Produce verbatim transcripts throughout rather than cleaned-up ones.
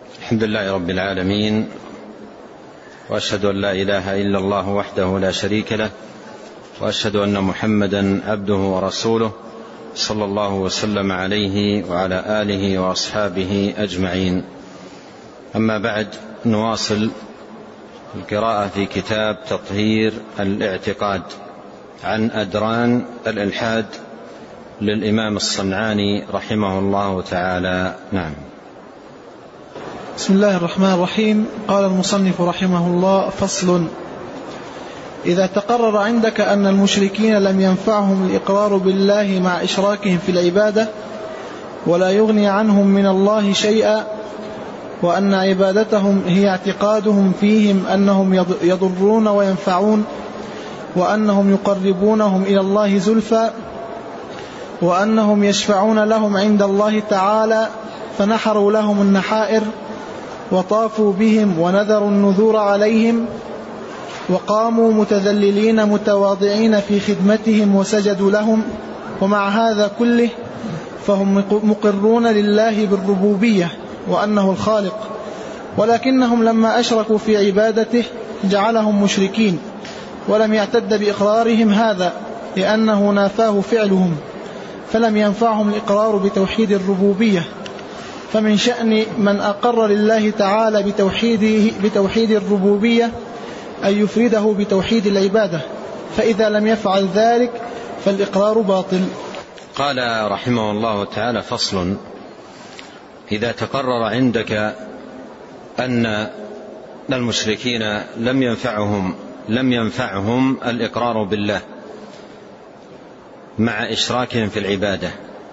الحمد لله رب العالمين، وأشهد أن لا إله إلا الله وحده لا شريك له، وأشهد أن محمدا عبده ورسوله صلى الله وسلم عليه وعلى آله وأصحابه أجمعين. أما بعد، نواصل القراءة في كتاب تطهير الاعتقاد عن أدران الإلحاد للإمام الصنعاني رحمه الله تعالى. نعم. بسم الله الرحمن الرحيم. قال المصنف رحمه الله: فصل: إذا تقرر عندك أن المشركين لم ينفعهم الإقرار بالله مع إشراكهم في العبادة، ولا يغني عنهم من الله شيئا، وأن عبادتهم هي اعتقادهم فيهم أنهم يضرون وينفعون، وأنهم يقربونهم إلى الله زلفى، وأنهم يشفعون لهم عند الله تعالى، فنحروا لهم النحائر وطافوا بهم ونذروا النذور عليهم، وقاموا متذللين متواضعين في خدمتهم وسجدوا لهم، ومع هذا كله فهم مقرون لله بالربوبية وأنه الخالق، ولكنهم لما أشركوا في عبادته جعلهم مشركين، ولم يعتد بإقرارهم هذا لأنه نافاه فعلهم، فلم ينفعهم الإقرار بتوحيد الربوبية. فمن شأن من أقر لله تعالى بتوحيده بتوحيد الربوبية أن يفرده بتوحيد العبادة، فإذا لم يفعل ذلك فالإقرار باطل. قال رحمه الله تعالى: فصل: إذا تقرر عندك أن المشركين لم ينفعهم لم ينفعهم الإقرار بالله مع إشراكهم في العبادة.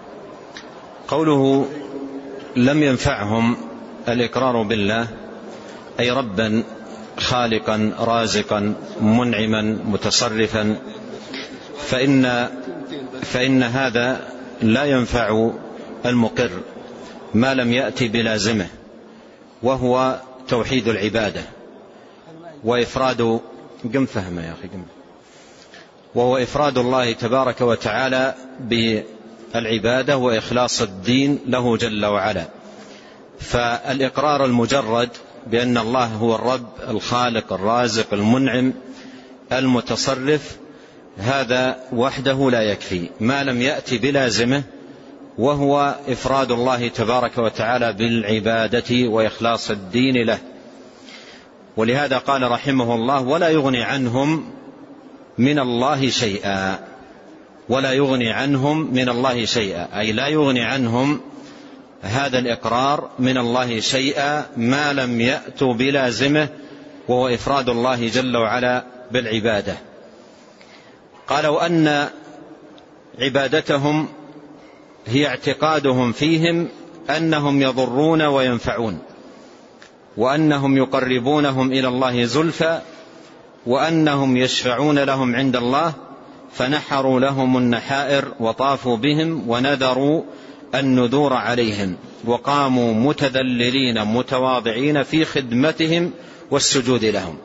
قوله لم ينفعهم الإقرار بالله أي ربا خالقا رازقا منعما متصرفا، فإن, فإن هذا لا ينفع المقر ما لم يأتي بلازمه، وهو توحيد العبادة وإفراد قم فهم يا أخي قم وهو إفراد الله تبارك وتعالى بالعبادة وإخلاص الدين له جل وعلا. فالإقرار المجرد بأن الله هو الرب الخالق الرازق المنعم المتصرف هذا وحده لا يكفي ما لم يأتي بلازمه، وهو إفراد الله تبارك وتعالى بالعبادة وإخلاص الدين له. ولهذا قال رحمه الله: ولا يغني عنهم من الله شيئا. ولا يغني عنهم من الله شيئا أي لا يغني عنهم هذا الإقرار من الله شيئا ما لم يأتوا بلازمه، وهو إفراد الله جل وعلا بالعبادة. قالوا أن عبادتهم هي اعتقادهم فيهم أنهم يضرون وينفعون، وأنهم يقربونهم إلى الله زلفى، وأنهم يشفعون لهم عند الله، فنحروا لهم النحائر وطافوا بهم ونذروا النذور عليهم، وقاموا متذللين متواضعين في خدمتهم والسجود لهم.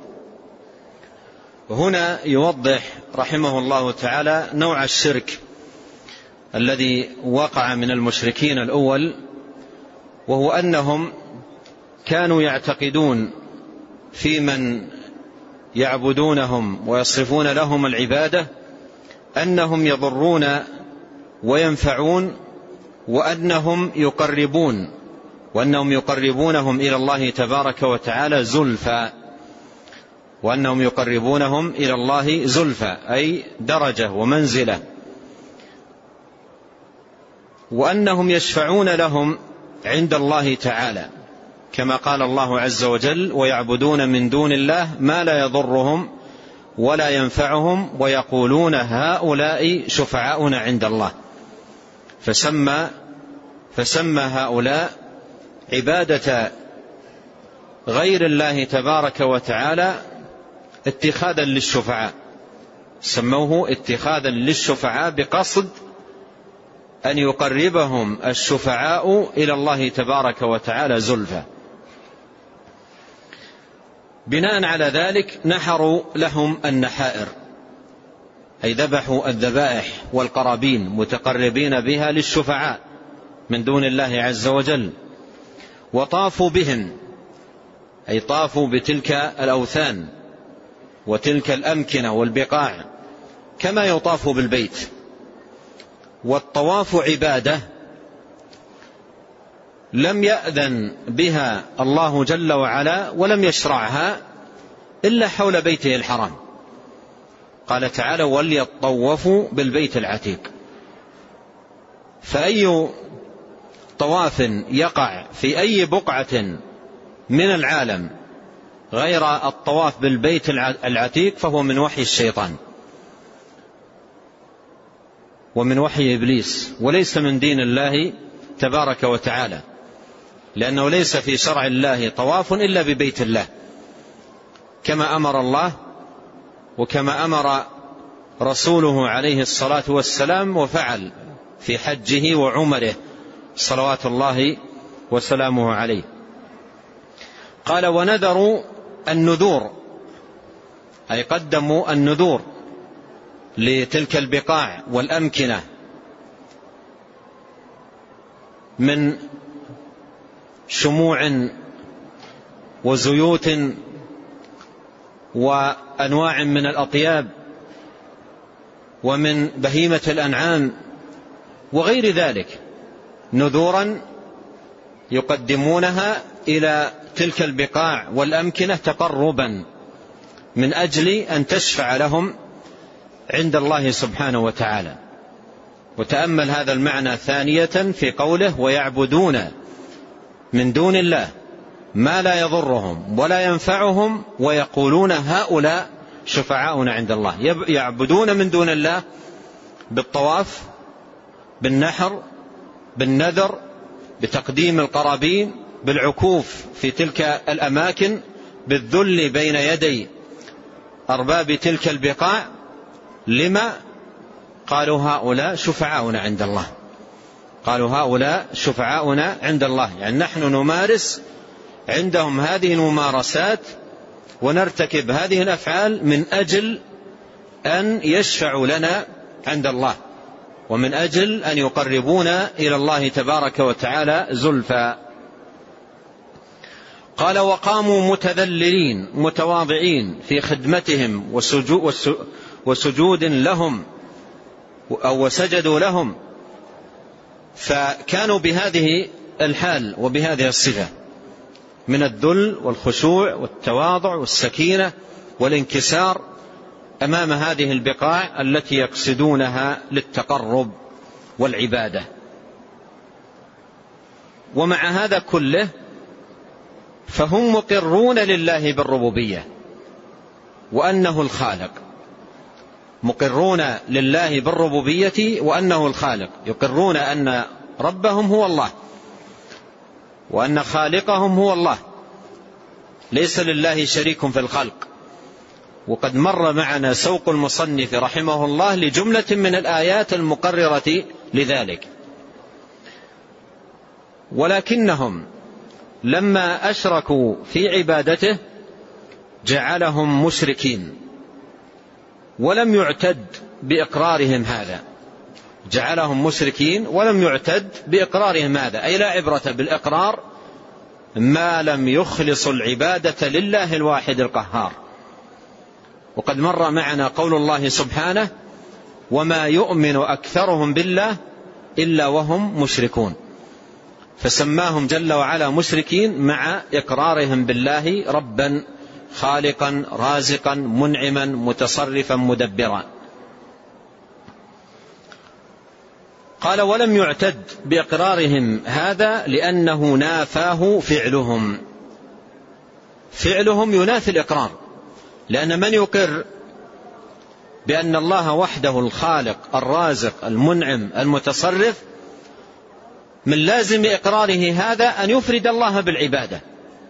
هنا يوضح رحمه الله تعالى نوع الشرك الذي وقع من المشركين الأول، وهو أنهم كانوا يعتقدون في من يعبدونهم ويصرفون لهم العبادة أنهم يضرون وينفعون، وأنهم يقربون وأنهم يقربونهم إلى الله تبارك وتعالى زلفى وأنهم يقربونهم إلى الله زلفى أي درجة ومنزلة، وأنهم يشفعون لهم عند الله تعالى، كما قال الله عز وجل: ويعبدون من دون الله ما لا يضرهم ولا ينفعهم ويقولون هؤلاء شفعاؤنا عند الله. فسمى, فسمى هؤلاء عبادة غير الله تبارك وتعالى اتخاذا للشفعاء، سموه اتخاذا للشفعاء بقصد أن يقربهم الشفعاء إلى الله تبارك وتعالى زلفى. بناء على ذلك نحروا لهم النحائر أي ذبحوا الذبائح والقرابين متقربين بها للشفعاء من دون الله عز وجل، وطافوا بهم، أي طافوا بتلك الأوثان وتلك الأمكنة والبقاع كما يطاف بالبيت. والطواف عبادة لم يأذن بها الله جل وعلا ولم يشرعها إلا حول بيته الحرام. قال تعالى: وليطوفوا بالبيت العتيق. فأي طواف يقع في أي بقعة من العالم غير الطواف بالبيت العتيق فهو من وحي الشيطان ومن وحي إبليس، وليس من دين الله تبارك وتعالى، لأنه ليس في شرع الله طواف إلا ببيت الله، كما أمر الله وكما أمر رسوله عليه الصلاة والسلام وفعل في حجه وعمره صلوات الله وسلامه عليه. قال: ونذروا النذور، أي قدموا النذور لتلك البقاع والأمكنة من شموع وزيوت وأنواع من الأطياب ومن بهيمة الأنعام وغير ذلك، نذورا يقدمونها إلى تلك البقاع والأمكنة تقربا من أجل أن تشفع لهم عند الله سبحانه وتعالى. وتأمل هذا المعنى ثانية في قوله: ويعبدون من دون الله ما لا يضرهم ولا ينفعهم ويقولون هؤلاء شفعاؤنا عند الله. يعبدون من دون الله بالطواف، بالنحر، بالنذر، بتقديم القرابين، بالعكوف في تلك الأماكن، بالذل بين يدي أرباب تلك البقاع. لما؟ قالوا هؤلاء شفعاؤنا عند الله. قالوا هؤلاء شفعاؤنا عند الله، يعني نحن نمارس عندهم هذه الممارسات ونرتكب هذه الأفعال من أجل أن يشفعوا لنا عند الله، ومن أجل أن يقربونا إلى الله تبارك وتعالى زلفى. قال: وقاموا متذللين متواضعين في خدمتهم وسجود لهم أو وسجدوا لهم، فكانوا بهذه الحال وبهذه الصفة من الذل والخشوع والتواضع والسكينة والانكسار أمام هذه البقاع التي يقصدونها للتقرب والعبادة. ومع هذا كله فهم مقرون لله بالربوبية وأنه الخالق، مقرون لله بالربوبية وأنه الخالق، يقرون أن ربهم هو الله وأن خالقهم هو الله، ليس لله شريك في الخلق. وقد مر معنا سوق المصنف رحمه الله لجملة من الآيات المقررة لذلك. ولكنهم لما أشركوا في عبادته جعلهم مشركين، ولم يعتد بإقرارهم هذا، جعلهم مشركين ولم يعتد بإقرارهم هذا، أي لا عبرة بالإقرار ما لم يخلص العبادة لله الواحد القهار. وقد مر معنا قول الله سبحانه: وما يؤمن أكثرهم بالله إلا وهم مشركون، فسماهم جل وعلا مشركين مع إقرارهم بالله ربا خالقا رازقا منعما متصرفا مدبرا. قال: ولم يعتد بإقرارهم هذا لأنه نافاه فعلهم. فعلهم ينافي الإقرار، لأن من يقر بأن الله وحده الخالق الرازق المنعم المتصرف من لازم إقراره هذا أن يفرد الله بالعبادة.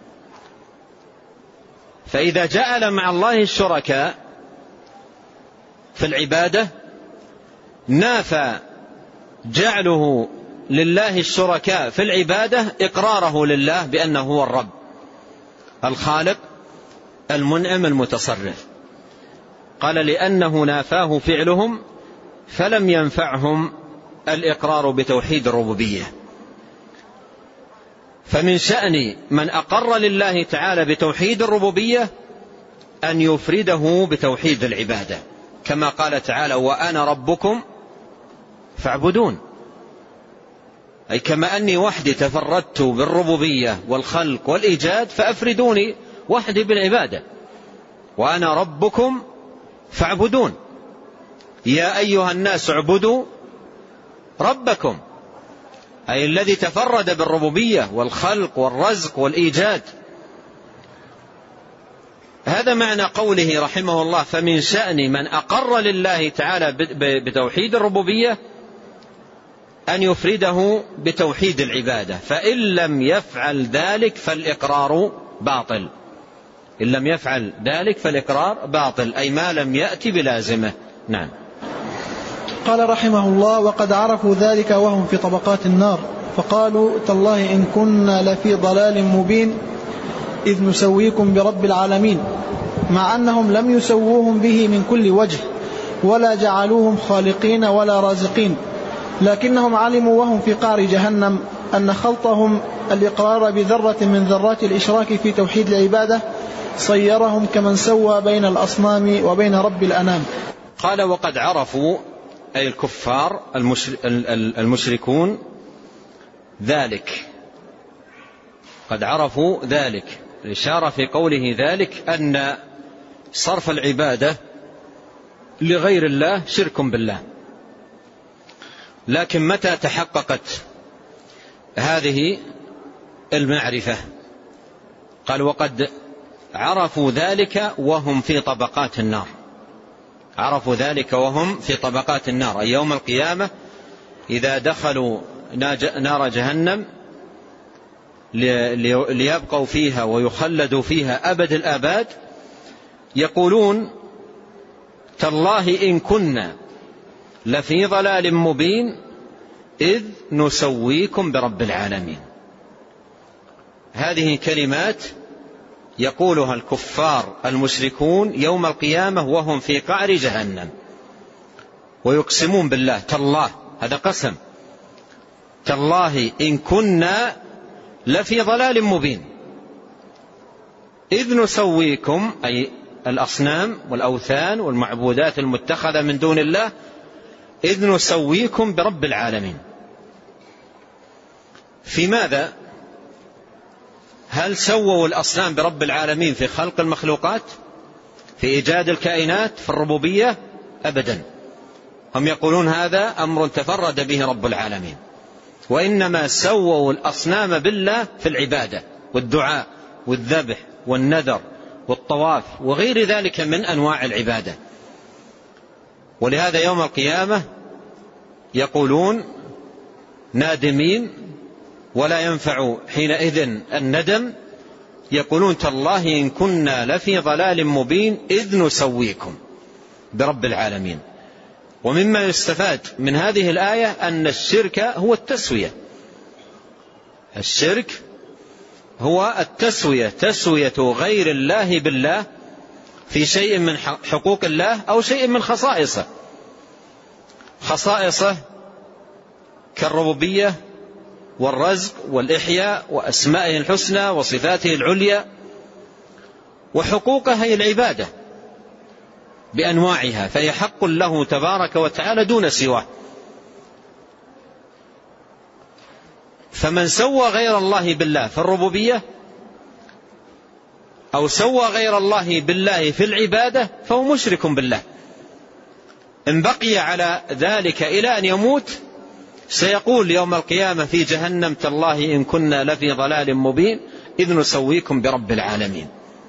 فإذا جعل مع الله الشركاء في العبادة نافى جعله لله الشركاء في العبادة إقراره لله بأنه هو الرب الخالق المنعم المتصرف. قال: لأنه نافاه فعلهم فلم ينفعهم الإقرار بتوحيد الربوبية. فمن شأن من أقر لله تعالى بتوحيد الربوبية أن يفرده بتوحيد العبادة، كما قال تعالى: وأنا ربكم فاعبدون. أي كما أني وحدي تفردت بالربوبية والخلق والإيجاد، فأفردوني وحدي بالعبادة. وأنا ربكم فاعبدون، يا أيها الناس اعبدوا ربكم، أي الذي تفرد بالربوبية والخلق والرزق والإيجاد. هذا معنى قوله رحمه الله: فمن شأن من أقر لله تعالى بتوحيد الربوبية أن يفرده بتوحيد العبادة، فإن لم يفعل ذلك فالإقرار باطل. إن لم يفعل ذلك فالإقرار باطل، أي ما لم يأتي بلازمه. نعم. قال رحمه الله: وقد عرفوا ذلك وهم في طبقات النار، فقالوا: تالله إن كنا لفي ضلال مبين إذ نسويكم برب العالمين، مع أنهم لم يسووهم به من كل وجه ولا جعلوهم خالقين ولا رازقين، لكنهم علموا وهم في قعر جهنم أن خلطهم الإقرار بذرة من ذرات الإشراك في توحيد العبادة صيرهم كمن سوى بين الأصنام وبين رب الأنام. قال: وقد عرفوا، أي الكفار المشركون، ذلك. قد عرفوا ذلك، الإشارة في قوله ذلك أن صرف العبادة لغير الله شرك بالله. لكن متى تحققت هذه المعرفة؟ قال: وقد عرفوا ذلك وهم في طبقات النار. عرفوا ذلك وهم في طبقات النار، أي يوم القيامة إذا دخلوا نار جهنم ليبقوا فيها ويخلدوا فيها أبد الآباد، يقولون: تالله إن كنا لفي ضلال مبين إذ نسويكم برب العالمين. هذه كلمات يقولها الكفار المشركون يوم القيامة وهم في قعر جهنم، ويقسمون بالله: تالله، هذا قسم، تالله إن كنا لفي ضلال مبين إذ نسويكم، أي الأصنام والأوثان والمعبودات المتخذة من دون الله، إذ نسويكم برب العالمين. في ماذا؟ هل سووا الأصنام برب العالمين في خلق المخلوقات، في إيجاد الكائنات، في الربوبية؟ أبدا. هم يقولون هذا أمر تفرد به رب العالمين، وإنما سووا الأصنام بالله في العبادة والدعاء والذبح والنذر والطواف وغير ذلك من أنواع العبادة. ولهذا يوم القيامة يقولون نادمين ولا ينفع حينئذ الندم، يقولون: تالله إن كنا لفي ضلال مبين إذ نسويكم برب العالمين. ومما يستفاد من هذه الآية أن الشرك هو التسوية. الشرك هو التسوية، تسوية غير الله بالله في شيء من حقوق الله أو شيء من خصائصه. خصائصه كالربوبية والرزق والإحياء وأسمائه الحسنى وصفاته العليا، وحقوقه هي العبادة بأنواعها، فهي حق له تبارك وتعالى دون سواه. فمن سوى غير الله بالله في الربوبية أو سوى غير الله بالله في العبادة فهو مشرك بالله. إن بقي على ذلك إلى أن يموت سيقول يوم القيامة في جهنم: تالله إن كنا لفي ضلال مبين إذ نسويكم برب العالمين.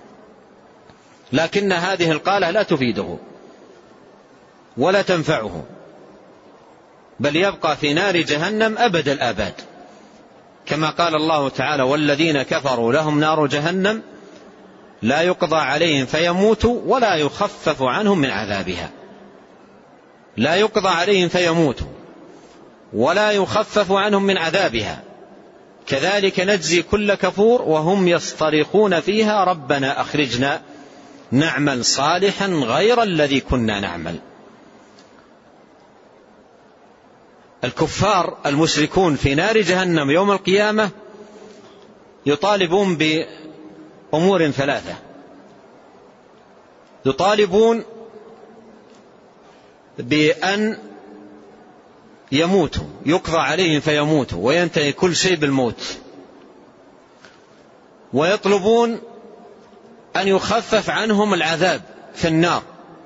لكن هذه القالة لا تفيده ولا تنفعه، بل يبقى في نار جهنم أبد الآباد، كما قال الله تعالى: والذين كفروا لهم نار جهنم لا يقضى عليهم فيموتوا ولا يخفف عنهم من عذابها. لا يقضى عليهم فيموتوا ولا يخفف عنهم من عذابها، كذلك نجزي كل كفور وهم يصطرخون فيها: ربنا أخرجنا نعمل صالحا غير الذي كنا نعمل. الكفار المشركون في نار جهنم يوم القيامة يطالبون بأمور ثلاثة. يطالبون بأن يموتوا، يقضى عليهم فيموتوا وينتهي كل شيء بالموت، ويطلبون أن يخفف عنهم العذاب في النار،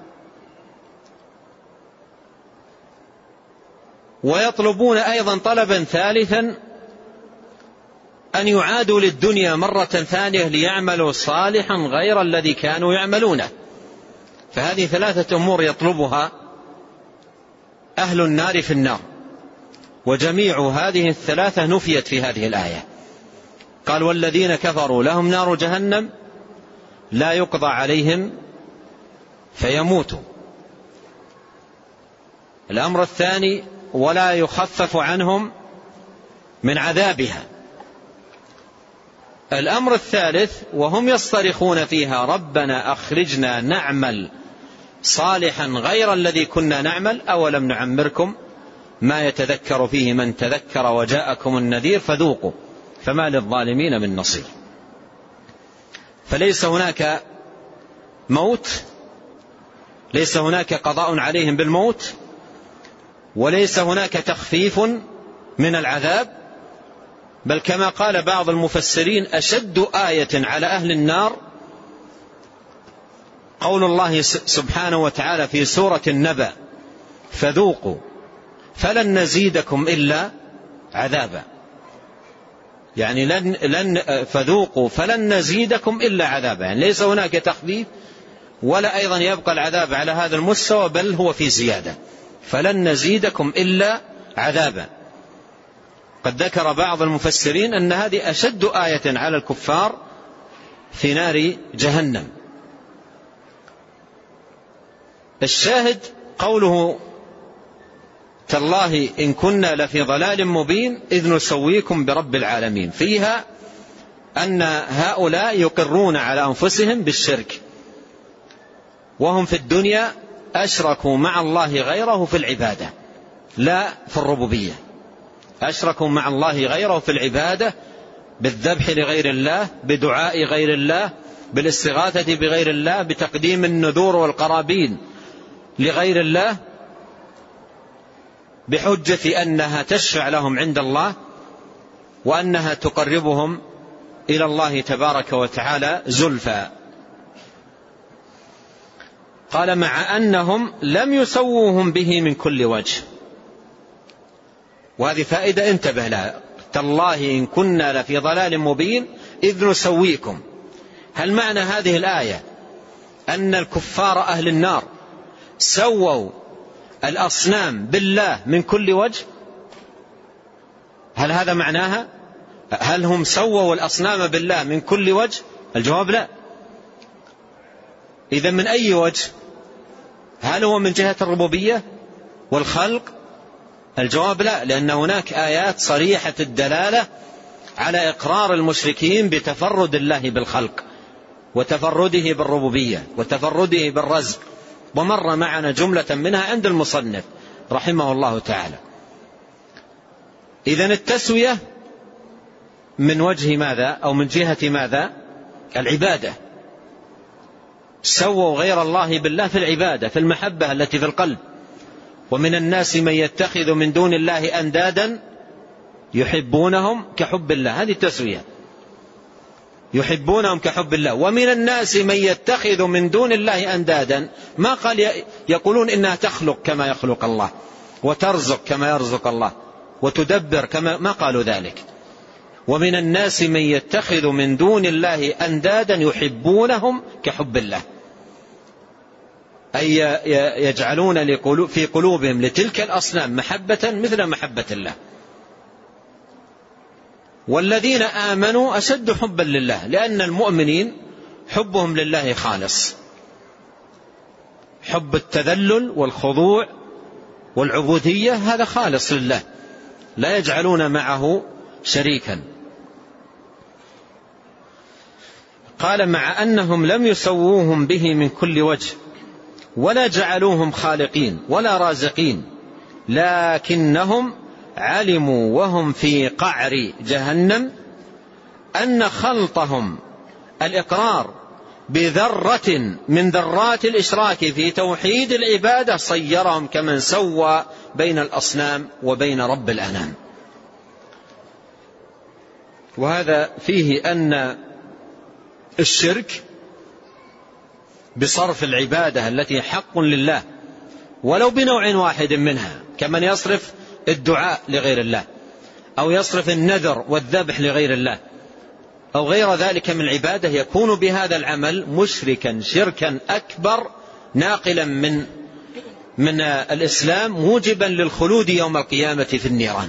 ويطلبون أيضا طلبا ثالثا أن يعادوا للدنيا مرة ثانية ليعملوا صالحا غير الذي كانوا يعملونه. فهذه ثلاثة أمور يطلبها أهل النار في النار، وجميع هذه الثلاثة نفيت في هذه الآية. قال والذين كفروا لهم نار جهنم لا يقضى عليهم فيموتوا. الأمر الثاني ولا يخفف عنهم من عذابها. الأمر الثالث وهم يصطرخون فيها ربنا أخرجنا نعمل صالحا غير الذي كنا نعمل أولم نعمركم ما يتذكر فيه من تذكر وجاءكم النذير فذوقوا فما للظالمين من نصير. فليس هناك موت، ليس هناك قضاء عليهم بالموت، وليس هناك تخفيف من العذاب، بل كما قال بعض المفسرين أشد آية على أهل النار قول الله سبحانه وتعالى في سورة النبأ فذوقوا فلن نزيدكم إلا عذابا. يعني لن لن فذوقوا فلن نزيدكم إلا عذابا، يعني ليس هناك تخفيف ولا أيضا يبقى العذاب على هذا المستوى، بل هو في زيادة، فلن نزيدكم إلا عذابا. قد ذكر بعض المفسرين أن هذه أشد آية على الكفار في نار جهنم. الشاهد قوله تالله إن كنا لفي ضلال مبين إذ نسويكم برب العالمين، فيها أن هؤلاء يقرون على أنفسهم بالشرك، وهم في الدنيا أشركوا مع الله غيره في العبادة لا في الربوبية. أشركوا مع الله غيره في العبادة بالذبح لغير الله، بدعاء غير الله، بالاستغاثة بغير الله، بتقديم النذور والقرابين لغير الله، بحجة أنها تشفع لهم عند الله وأنها تقربهم إلى الله تبارك وتعالى زلفى. قال مع أنهم لم يسووهم به من كل وجه، وهذه فائدة انتبه لها. تالله إن كنا لفي ضلال مبين إذ نسويكم، هل معنى هذه الآية أن الكفار أهل النار سووا الأصنام بالله من كل وجه؟ هل هذا معناها؟ هل هم سووا الأصنام بالله من كل وجه؟ الجواب لا. إذا من أي وجه؟ هل هو من جهة الربوبية والخلق؟ الجواب لا، لأن هناك آيات صريحة الدلالة على إقرار المشركين بتفرد الله بالخلق وتفرده بالربوبية وتفرده بالرزق، ومر معنا جملة منها عند المصنف رحمه الله تعالى. إذن التسوية من وجه ماذا أو من جهة ماذا؟ العبادة. سووا غير الله بالله في العبادة، في المحبة التي في القلب. ومن الناس من يتخذ من دون الله أندادا يحبونهم كحب الله، هذه التسوية، يحبونهم كحب الله. ومن الناس من يتخذ من دون الله أندادا، ما قال يقولون إنها تخلق كما يخلق الله وترزق كما يرزق الله وتدبر كما، ما قالوا ذلك. ومن الناس من يتخذ من دون الله أندادا يحبونهم كحب الله، أي يجعلون في قلوبهم لتلك الأصنام محبة مثل محبة الله. والذين آمنوا أشد حبا لله، لأن المؤمنين حبهم لله خالص، حب التذلل والخضوع والعبودية هذا خالص لله، لا يجعلون معه شريكا. قال مع أنهم لم يسووهم به من كل وجه ولا جعلوهم خالقين ولا رازقين، لكنهم علموا وهم في قعر جهنم أن خلطهم الإقرار بذرة من ذرات الإشراك في توحيد العبادة صيرهم كمن سوى بين الأصنام وبين رب الأنام. وهذا فيه أن الشرك بصرف العبادة التي حق لله ولو بنوع واحد منها، كمن يصرف الدعاء لغير الله أو يصرف النذر والذبح لغير الله أو غير ذلك من العبادة، يكون بهذا العمل مشركا شركا أكبر ناقلا من من الإسلام موجبا للخلود يوم القيامة في النيران.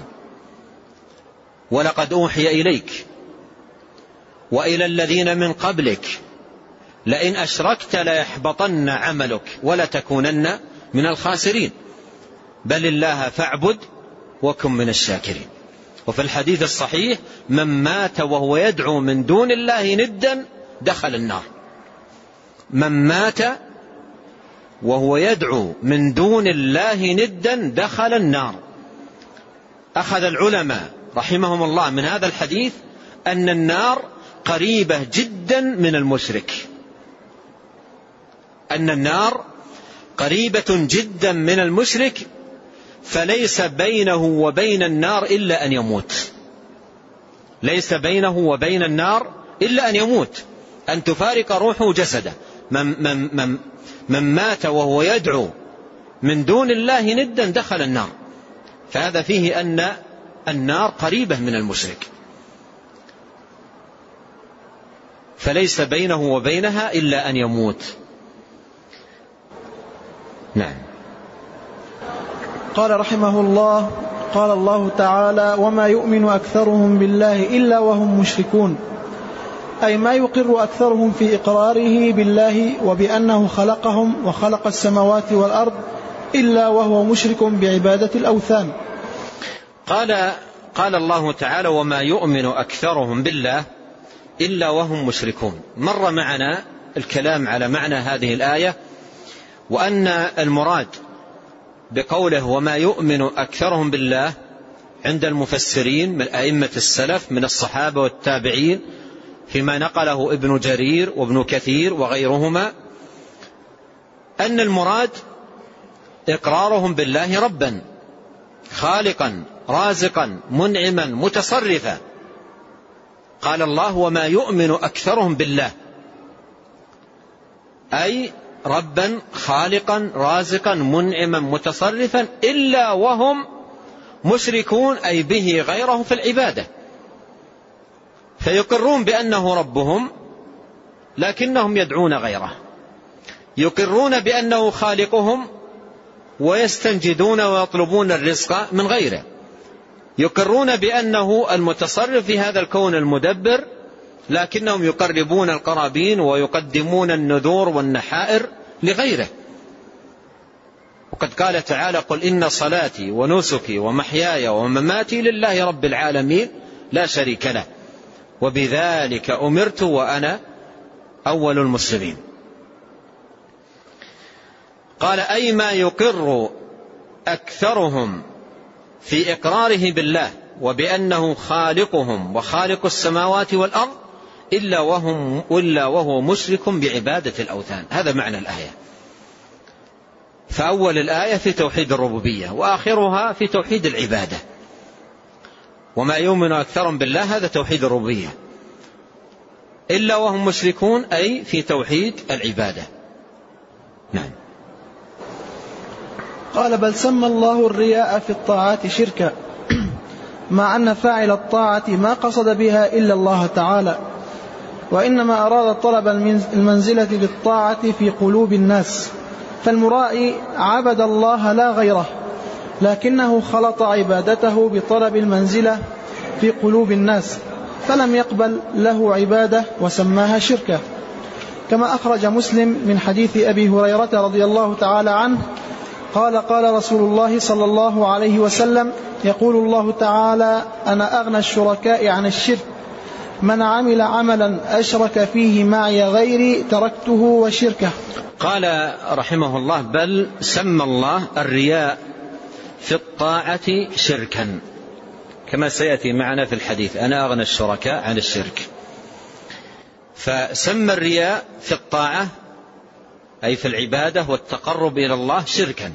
ولقد أوحي إليك وإلى الذين من قبلك لئن أشركت ليحبطن عملك ولتكونن من الخاسرين بل الله فاعبد وكن من الشاكرين. وفي الحديث الصحيح من مات وهو يدعو من دون الله ندا دخل النار. من مات وهو يدعو من دون الله ندا دخل النار. أخذ العلماء رحمهم الله من هذا الحديث أن النار قريبة جدا من المشرك، أن النار قريبة جدا من المشرك، فليس بينه وبين النار إلا أن يموت. ليس بينه وبين النار إلا أن يموت، أن تفارق روحه جسده. من, من, من, من مات وهو يدعو من دون الله ندا دخل النار. فهذا فيه أن النار قريبة من المشرك، فليس بينه وبينها إلا أن يموت. نعم. قال رحمه الله: قال الله تعالى: وما يؤمن أكثرهم بالله إلا وهم مشركون، أي ما يقر أكثرهم في إقراره بالله وبأنه خلقهم وخلق السماوات والأرض إلا وهو مشرك بعبادة الأوثان. قال قال الله تعالى: وما يؤمن أكثرهم بالله إلا وهم مشركون. مر معنا الكلام على معنى هذه الآية، وأن المراد بقوله وما يؤمن أكثرهم بالله عند المفسرين من أئمة السلف من الصحابة والتابعين فيما نقله ابن جرير وابن كثير وغيرهما، أن المراد إقرارهم بالله ربا خالقا رازقا منعما متصرفا. قال الله: وما يؤمن أكثرهم بالله، أي ربا خالقا رازقا منعما متصرفا إلا وهم مشركون، أي به غيره في العبادة. فيقرون بأنه ربهم لكنهم يدعون غيره، يقرون بأنه خالقهم ويستنجدون ويطلبون الرزق من غيره، يقرون بأنه المتصرف في هذا الكون المدبر، لكنهم يقربون القرابين ويقدمون النذور والنحائر لغيره. وقد قال تعالى: قل إن صلاتي ونسكي ومحياي ومماتي لله رب العالمين لا شريك له وبذلك أمرت وأنا أول المسلمين. قال: أي ما يقر أكثرهم في إقراره بالله وبأنه خالقهم وخالق السماوات والأرض إلا وهم إلا وهو مشرك بعبادة الأوثان. هذا معنى الآية. فأول الآية في توحيد الربوبية وآخرها في توحيد العبادة. وما يؤمن أكثرهم بالله هذا توحيد الربوبية، إلا وهم مشركون أي في توحيد العبادة. نعم. قال: بل سمى الله الرياء في الطاعات شركا، مع أن فاعل الطاعة ما قصد بها إلا الله تعالى، وإنما أراد طلب المنزلة بالطاعة في قلوب الناس، فالمرائي عبد الله لا غيره، لكنه خلط عبادته بطلب المنزلة في قلوب الناس، فلم يقبل له عبادة وسماها شركا. كما أخرج مسلم من حديث أبي هريرة رضي الله تعالى عنه قال: قال رسول الله صلى الله عليه وسلم: يقول الله تعالى: أنا أغنى الشركاء عن الشرك، من عمل عملا أشرك فيه معي غيري تركته وشركه. قال رحمه الله: بل سمى الله الرياء في الطاعة شركا، كما سيأتي معنا في الحديث: أنا أغنى الشركاء عن الشرك. فسمى الرياء في الطاعة أي في العبادة والتقرب إلى الله شركا.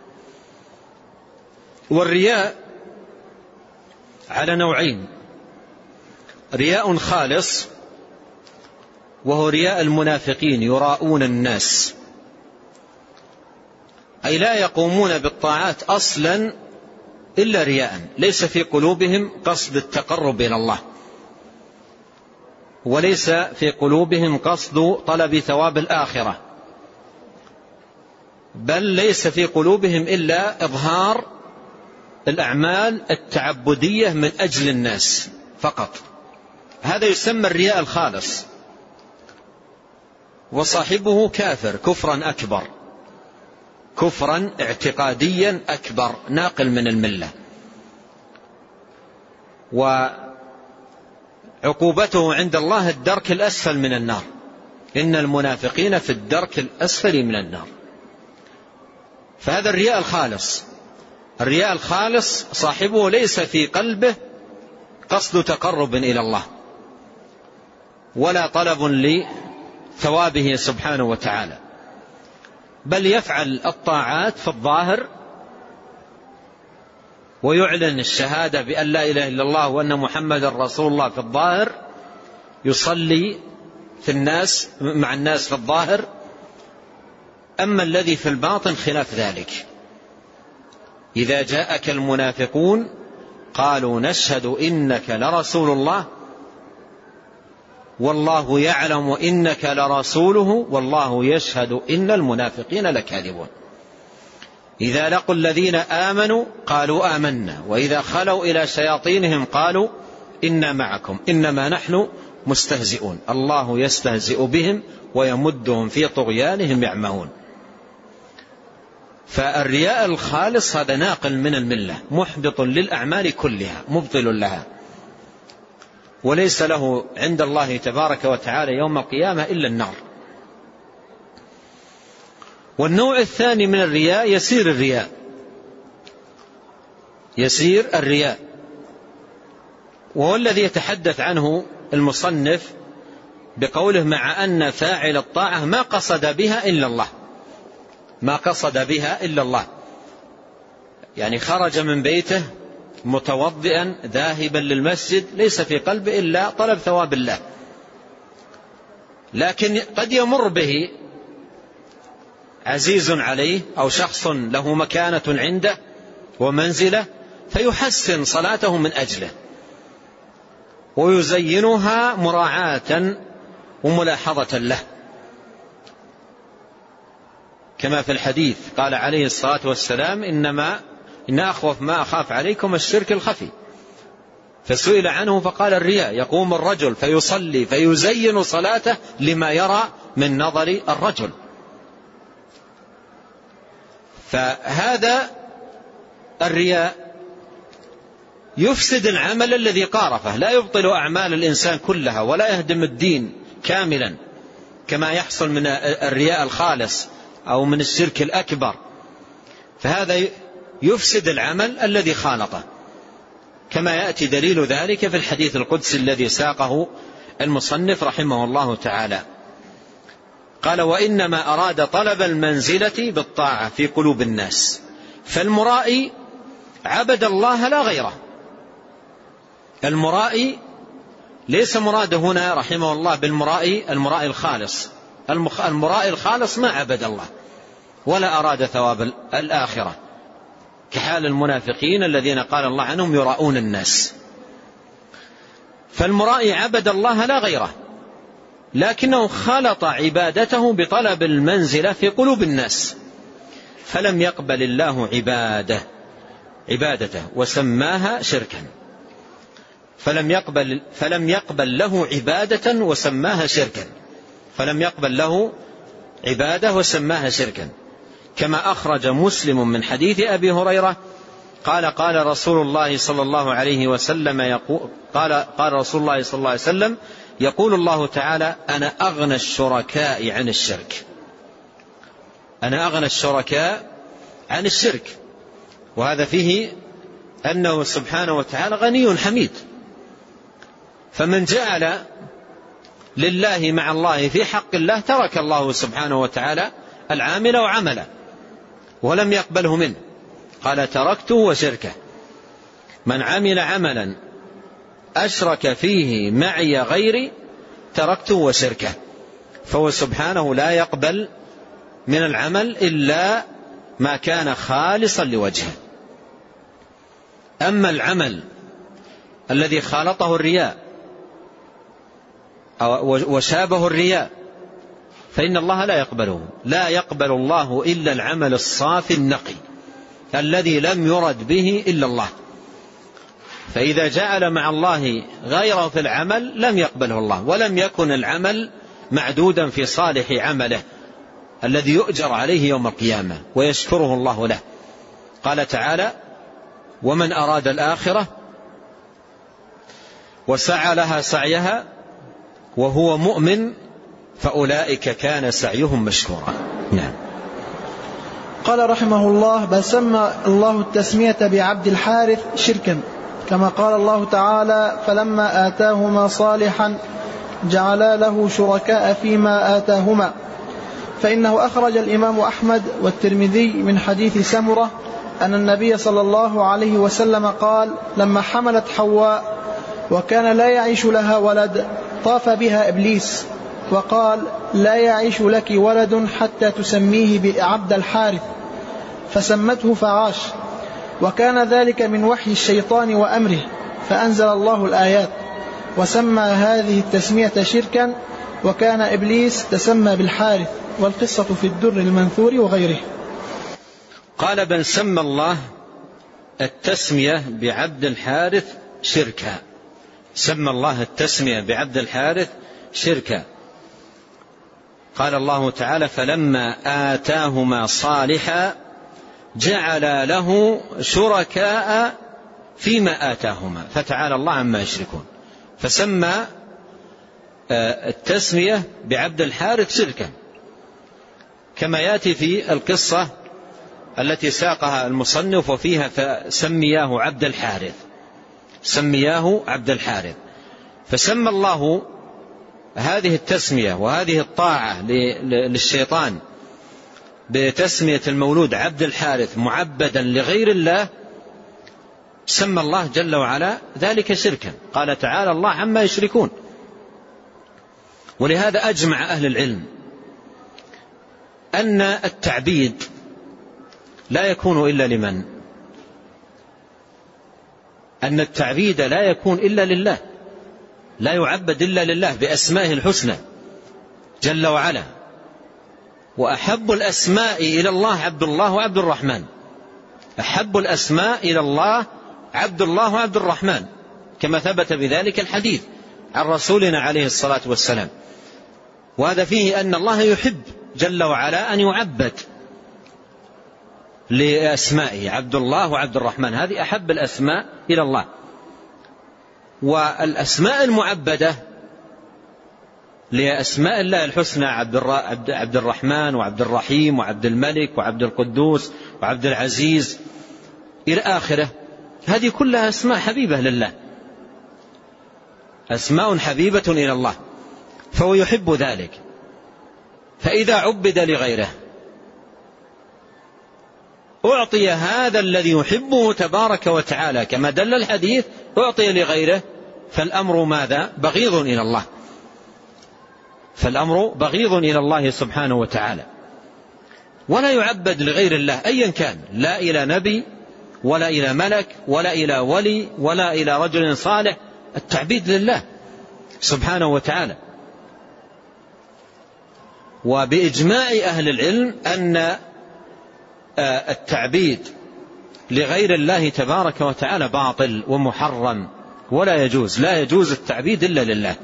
والرياء على نوعين: رياء خالص وهو رياء المنافقين، يراءون الناس، أي لا يقومون بالطاعات أصلا إلا رياء، ليس في قلوبهم قصد التقرب إلى الله، وليس في قلوبهم قصد طلب ثواب الآخرة، بل ليس في قلوبهم إلا إظهار الأعمال التعبدية من أجل الناس فقط. هذا يسمى الرياء الخالص، وصاحبه كافر كفرا أكبر، كفرا اعتقاديا أكبر ناقل من الملة، وعقوبته عند الله الدرك الأسفل من النار، إن المنافقين في الدرك الأسفل من النار. فهذا الرياء الخالص. الرياء الخالص صاحبه ليس في قلبه قصد تقرب إلى الله ولا طلب لثوابه سبحانه وتعالى، بل يفعل الطاعات في الظاهر ويعلن الشهادة بأن لا إله إلا الله وأن محمد رسول الله في الظاهر، يصلي في الناس مع الناس في الظاهر، أما الذي في الباطن خلاف ذلك. إذا جاءك المنافقون قالوا نشهد إنك لرسول الله والله يعلم إنك لرسوله والله يشهد إن المنافقين لكاذبون. إذا لقوا الذين آمنوا قالوا آمنا وإذا خلوا إلى شياطينهم قالوا إنا معكم إنما نحن مستهزئون الله يستهزئ بهم ويمدهم في طغيانهم يعمهون. فالرياء الخالص هذا ناقل من الملة، محبط للأعمال كلها، مبطل لها، وليس له عند الله تبارك وتعالى يوم القيامة إلا النار. والنوع الثاني من الرياء يسير الرياء، يسير الرياء وهو الذي يتحدث عنه المصنف بقوله مع أن فاعل الطاعة ما قصد بها إلا الله، ما قصد بها إلا الله، يعني خرج من بيته متوضئا ذاهبا للمسجد ليس في قلبه إلا طلب ثواب الله، لكن قد يمر به عزيز عليه أو شخص له مكانة عنده ومنزلة فيحسن صلاته من أجله ويزينها مراعاة وملاحظة له، كما في الحديث قال عليه الصلاة والسلام إنما إن أخوف ما أخاف عليكم الشرك الخفي، فسئل عنه فقال الرياء، يقوم الرجل فيصلي فيزين صلاته لما يرى من نظر الرجل. فهذا الرياء يفسد العمل الذي قارفه، لا يبطل أعمال الإنسان كلها ولا يهدم الدين كاملا كما يحصل من الرياء الخالص أو من الشرك الأكبر، فهذا يفسد العمل الذي خالطه، كما يأتي دليل ذلك في الحديث القدسي الذي ساقه المصنف رحمه الله تعالى. قال وإنما أراد طلب المنزلة بالطاعة في قلوب الناس، فالمرائي عبد الله لا غيره. المرائي ليس مراد هنا رحمه الله بالمرائي المرائي الخالص، المرائي الخالص ما عبد الله ولا أراد ثواب الآخرة، كحال المنافقين الذين قال الله عنهم يراؤون الناس. فالمرائي عبد الله لا غيره، لكنه خلط عبادته بطلب المنزلة في قلوب الناس، فلم يقبل الله عباده عبادته وسماها شركا، فلم يقبل فلم يقبل له عبادة وسماها شركا، فلم يقبل له عبادة وسماها شركا، كما أخرج مسلم من حديث أبي هريرة قال قال رسول الله صلى الله عليه وسلم يقول قال قال رسول الله صلى الله عليه وسلم يقول الله تعالى أنا أغنى الشركاء عن الشرك، أنا أغنى الشركاء عن الشرك، وهذا فيه أنه سبحانه وتعالى غني حميد. فمن جعل لله مع الله في حق الله ترك الله سبحانه وتعالى العامل وعمله ولم يقبله منه. قال تركته وشركه. من عمل عملا أشرك فيه معي غيري تركته وشركه. فهو سبحانه لا يقبل من العمل إلا ما كان خالصا لوجهه. أما العمل الذي خالطه الرياء وشابه الرياء فإن الله لا يقبله. لا يقبل الله إلا العمل الصافي النقي الذي لم يرد به إلا الله. فإذا جعل مع الله غيره في العمل لم يقبله الله، ولم يكن العمل معدودا في صالح عمله الذي يؤجر عليه يوم القيامة ويشكره الله له. قال تعالى ومن أراد الآخرة وسعى لها سعيها وهو مؤمن فأولئك كان سعيهم مشكورا. نعم. قال رحمه الله بل سمى الله التسمية بعبد الحارث شركا كما قال الله تعالى فلما آتاهما صالحا جعلا له شركاء فيما آتاهما. فإنه أخرج الإمام أحمد والترمذي من حديث سمرة أن النبي صلى الله عليه وسلم قال لما حملت حواء وكان لا يعيش لها ولد طاف بها إبليس وقال لا يعيش لك ولد حتى تسميه بعبد الحارث، فسمته فعاش. وكان ذلك من وحي الشيطان وأمره، فأنزل الله الآيات وسمى هذه التسمية شركا، وكان إبليس تسمى بالحارث. والقصة في الدر المنثور وغيره. قال بل سمى الله التسمية بعبد الحارث شركا. سمى الله التسمية بعبد الحارث شركا. قال الله تعالى فلما آتاهما صالحا جعل له شركاء فيما آتاهما، فتعالى الله عما يشركون. فسمى التسمية بعبد الحارث شركا كما يأتي في القصة التي ساقها المصنف وفيها فسمياه عبد الحارث. سمياه عبد الحارث. فسمى الله هذه التسمية وهذه الطاعة للشيطان بتسمية المولود عبد الحارث معبدا لغير الله، سمى الله جل وعلا ذلك شركا. قال تعالى الله عما يشركون. ولهذا أجمع أهل العلم أن التعبيد لا يكون إلا لمن؟ أن التعبيد لا يكون إلا لله، لا يعبد إلا لله بأسمائه الحسنى جل وعلا. وأحب الأسماء إلى الله عبد الله وعبد الرحمن. أحب الأسماء إلى الله عبد الله وعبد الرحمن كما ثبت بذلك الحديث عن رسولنا عليه الصلاة والسلام. وهذا فيه أن الله يحب جل وعلا أن يعبد لأسمائه عبد الله وعبد الرحمن. هذه أحب الأسماء إلى الله. والأسماء المعبدة لأسماء الله الحسنى عبد الرحمن وعبد الرحيم وعبد الملك وعبد القدوس وعبد العزيز إلى آخره، هذه كلها أسماء حبيبة لله، أسماء حبيبة إلى الله، فهو يحب ذلك. فإذا عبد لغيره أعطي هذا الذي يحبه تبارك وتعالى كما دل الحديث، أعطي لغيره، فالأمر ماذا؟ بغيض إلى الله. فالأمر بغيض إلى الله سبحانه وتعالى. ولا يعبد لغير الله أيا كان، لا إلى نبي ولا إلى ملك ولا إلى ولي ولا إلى رجل صالح، التعبيد لله سبحانه وتعالى. وبإجماع أهل العلم أن التعبيد لغير الله تبارك وتعالى باطل ومحرم ولا يجوز، لا يجوز التعبيد إلا لله.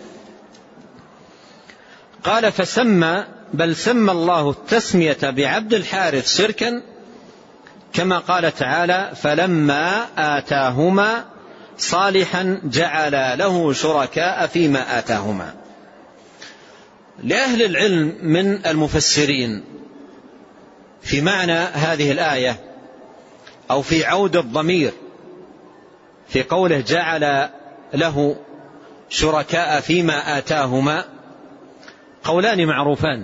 قال فسمى بل سمى الله التسمية بعبد الحارث شركا كما قال تعالى فلما آتاهما صالحا جعل له شركاء فيما آتاهما. لأهل العلم من المفسرين في معنى هذه الآية أو في عود الضمير في قوله جعل له شركاء فيما آتاهما قولان معروفان.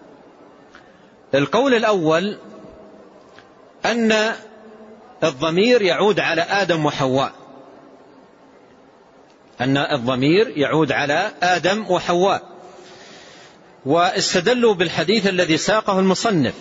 القول الأول أن الضمير يعود على آدم وحواء، أن الضمير يعود على آدم وحواء، واستدلوا بالحديث الذي ساقه المصنف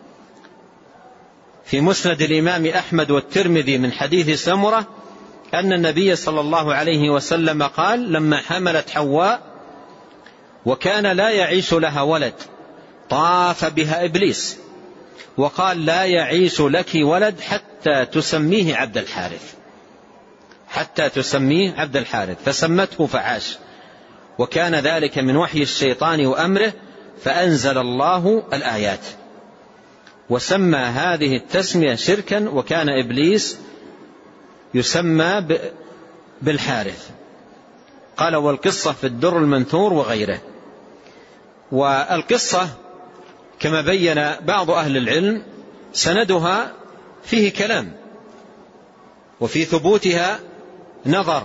في مسند الإمام أحمد والترمذي من حديث سمرة أن النبي صلى الله عليه وسلم قال: لما حملت حواء وكان لا يعيش لها ولد طاف بها إبليس وقال: لا يعيش لك ولد حتى تسميه عبد الحارث، حتى تسميه عبد الحارث، فسمته فعاش، وكان ذلك من وحي الشيطان وأمره، فأنزل الله الآيات وسمى هذه التسمية شركا، وكان إبليس يسمى بالحارث. قال: والقصة في الدر المنثور وغيره. والقصة كما بين بعض أهل العلم سندها فيه كلام وفي ثبوتها نظر،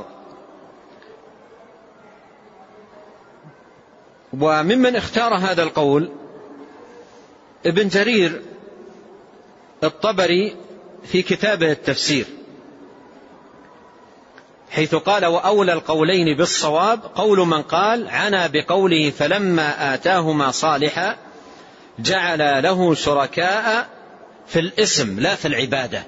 وممن اختار هذا القول ابن جرير الطبري في كتابه التفسير، حيث قال: وأولى القولين بالصواب قول من قال عنا بقوله فلما آتاهما صالحا جعل له شركاء في الاسم لا في العبادة،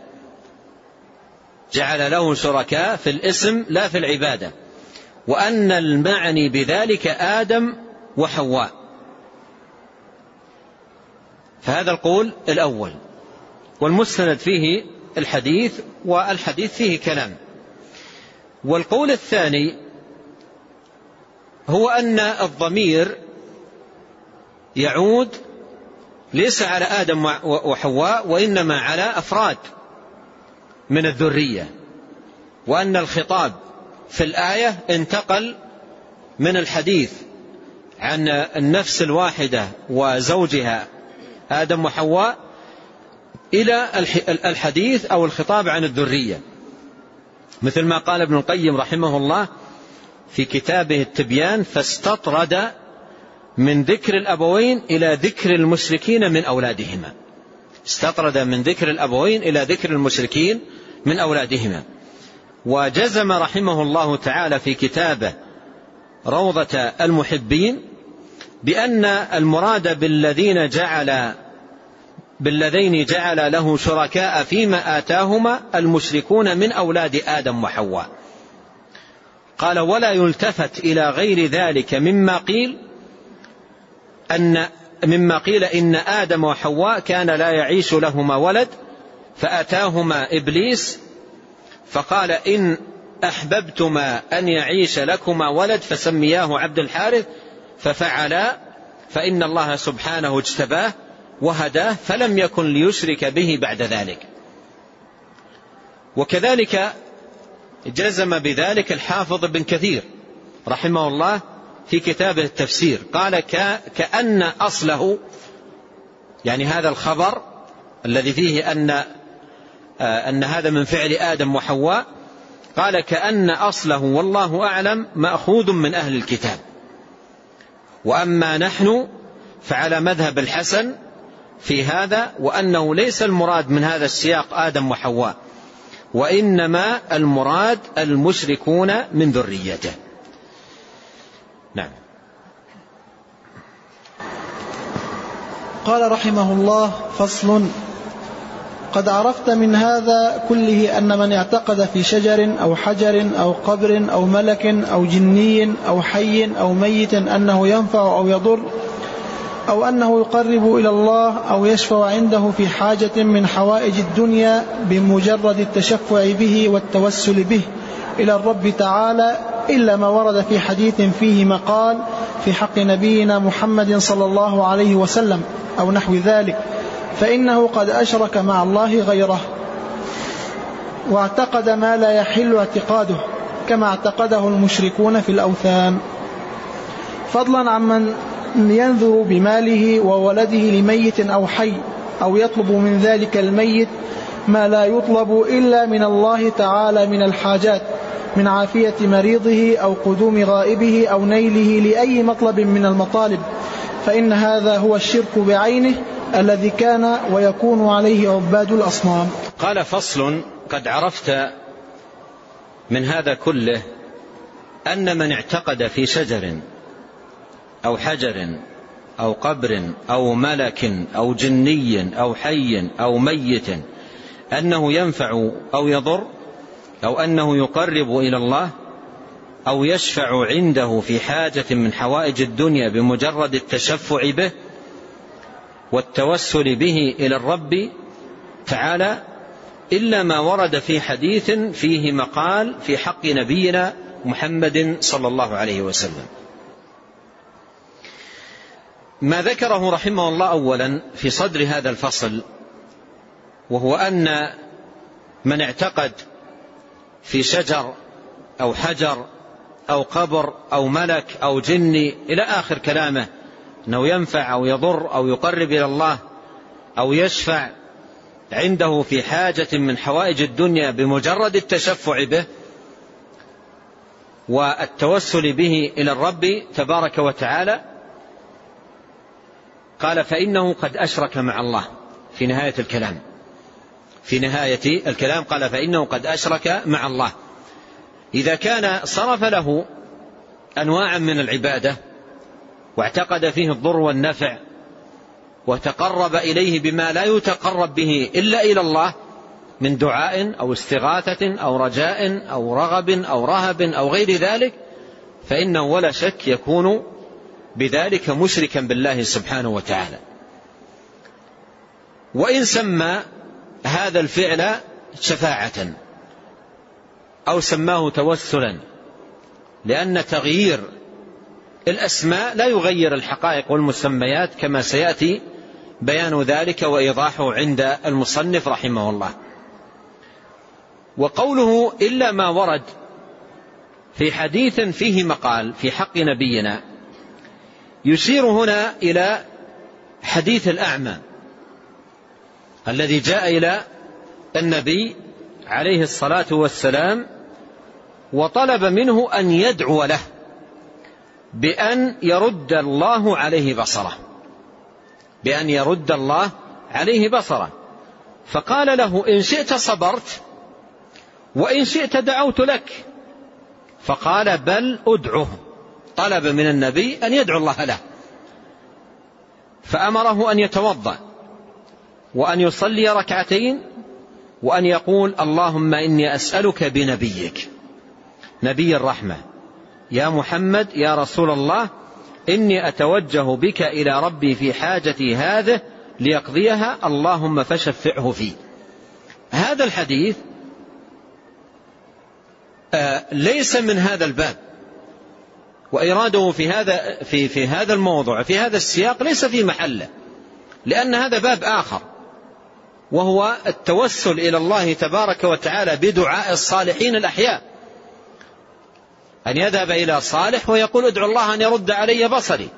جعل له شركاء في الاسم لا في العبادة، وأن المعني بذلك آدم وحواء. فهذا القول الأول، والمستند فيه الحديث، والحديث فيه كلام. والقول الثاني هو أن الضمير يعود ليس على آدم وحواء وإنما على أفراد من الذرية، وأن الخطاب في الآية انتقل من الحديث عن النفس الواحدة وزوجها آدم وحواء إلى الحديث أو الخطاب عن الذرية، مثل ما قال ابن القيم رحمه الله في كتابه التبيان: فاستطرد من ذكر الأبوين إلى ذكر المشركين من أولادهما. استطرد من ذكر الأبوين إلى ذكر المشركين من أولادهما. وجزم رحمه الله تعالى في كتابه روضة المحبين بأن المراد بالذين جعل بالذين جعل له شركاء فيما آتاهما المشركون من أولاد آدم وحواء. قال: ولا يلتفت إلى غير ذلك مما قيل أن مما قيل إن آدم وحواء كان لا يعيش لهما ولد فأتاهما إبليس فقال: إن أحببتما أن يعيش لكما ولد فسمياه عبد الحارث، ففعلا، فإن الله سبحانه اجتباه وهداه فلم يكن ليشرك به بعد ذلك. وكذلك جزم بذلك الحافظ ابن كثير رحمه الله في كتابه التفسير، قال: كأن أصله، يعني هذا الخبر الذي فيه أن أن هذا من فعل آدم وحواء، قال: كأن أصله والله أعلم مأخوذ من أهل الكتاب، وأما نحن فعلى مذهب الحسن في هذا، وأنه ليس المراد من هذا السياق آدم وحواء، وإنما المراد المشركون من ذريته. نعم. قال رحمه الله: فصل. قد عرفت من هذا كله أن من اعتقد في شجر أو حجر أو قبر أو ملك أو جني أو حي أو ميت أنه ينفع أو يضر، أو أنه يقرب إلى الله أو يشفع عنده في حاجة من حوائج الدنيا بمجرد التشفع به والتوسل به إلى الرب تعالى، إلا ما ورد في حديث فيه مقال في حق نبينا محمد صلى الله عليه وسلم أو نحو ذلك، فإنه قد أشرك مع الله غيره واعتقد ما لا يحل اعتقاده كما اعتقده المشركون في الأوثان، فضلا عمن ينذر بماله وولده لميت أو حي، أو يطلب من ذلك الميت ما لا يطلب إلا من الله تعالى من الحاجات، من عافية مريضه أو قدوم غائبه أو نيله لأي مطلب من المطالب، فإن هذا هو الشرك بعينه الذي كان ويكون عليه عباد الأصنام. قال فصل: قد عرفت من هذا كله أن من اعتقد في شجر أو حجر أو قبر أو ملك أو جني أو حي أو ميت أنه ينفع أو يضر أو أنه يقرب إلى الله أو يشفع عنده في حاجة من حوائج الدنيا بمجرد التشفع به والتوسل به إلى الرب تعالى، إلا ما ورد في حديث فيه مقال في حق نبينا محمد صلى الله عليه وسلم. ما ذكره رحمه الله أولا في صدر هذا الفصل، وهو أن من اعتقد في شجر أو حجر أو قبر أو ملك أو جني إلى آخر كلامه أنه ينفع أو يضر أو يقرب إلى الله أو يشفع عنده في حاجة من حوائج الدنيا بمجرد التشفع به والتوسل به إلى الرب تبارك وتعالى، قال فإنه قد أشرك مع الله. في نهاية الكلام في نهاية الكلام قال فإنه قد أشرك مع الله إذا كان صرف له أنواعا من العبادة واعتقد فيه الضر والنفع وتقرب إليه بما لا يتقرب به إلا إلى الله من دعاء أو استغاثة أو رجاء أو رغب أو رهب أو غير ذلك، فإنه ولا شك يكون بذلك مشركا بالله سبحانه وتعالى. وإن سمى هذا الفعل شفاعة أو سماه توسلا، لأن تغيير الأسماء لا يغير الحقائق والمسميات كما سيأتي بيان ذلك وإيضاحه عند المصنف رحمه الله. وقوله إلا ما ورد في حديث فيه مقال في حق نبينا يشير هنا إلى حديث الأعمى الذي جاء إلى النبي عليه الصلاة والسلام وطلب منه أن يدعو له بأن يرد الله عليه بصره بأن يرد الله عليه بصره فقال له إن شئت صبرت وإن شئت دعوت لك. فقال بل أدعه، طلب من النبي أن يدعو الله له، فأمره أن يتوضأ وأن يصلي ركعتين وأن يقول اللهم إني أسألك بنبيك نبي الرحمة يا محمد يا رسول الله إني أتوجه بك إلى ربي في حاجتي هذه ليقضيها اللهم فشفعه فيه. هذا الحديث آه ليس من هذا الباب، وإراده في هذا في في هذا الموضوع في هذا السياق ليس في محله، لأن هذا باب آخر وهو التوسل إلى الله تبارك وتعالى بدعاء الصالحين الأحياء، أن يذهب إلى صالح ويقول ادعو الله أن يرد علي بصري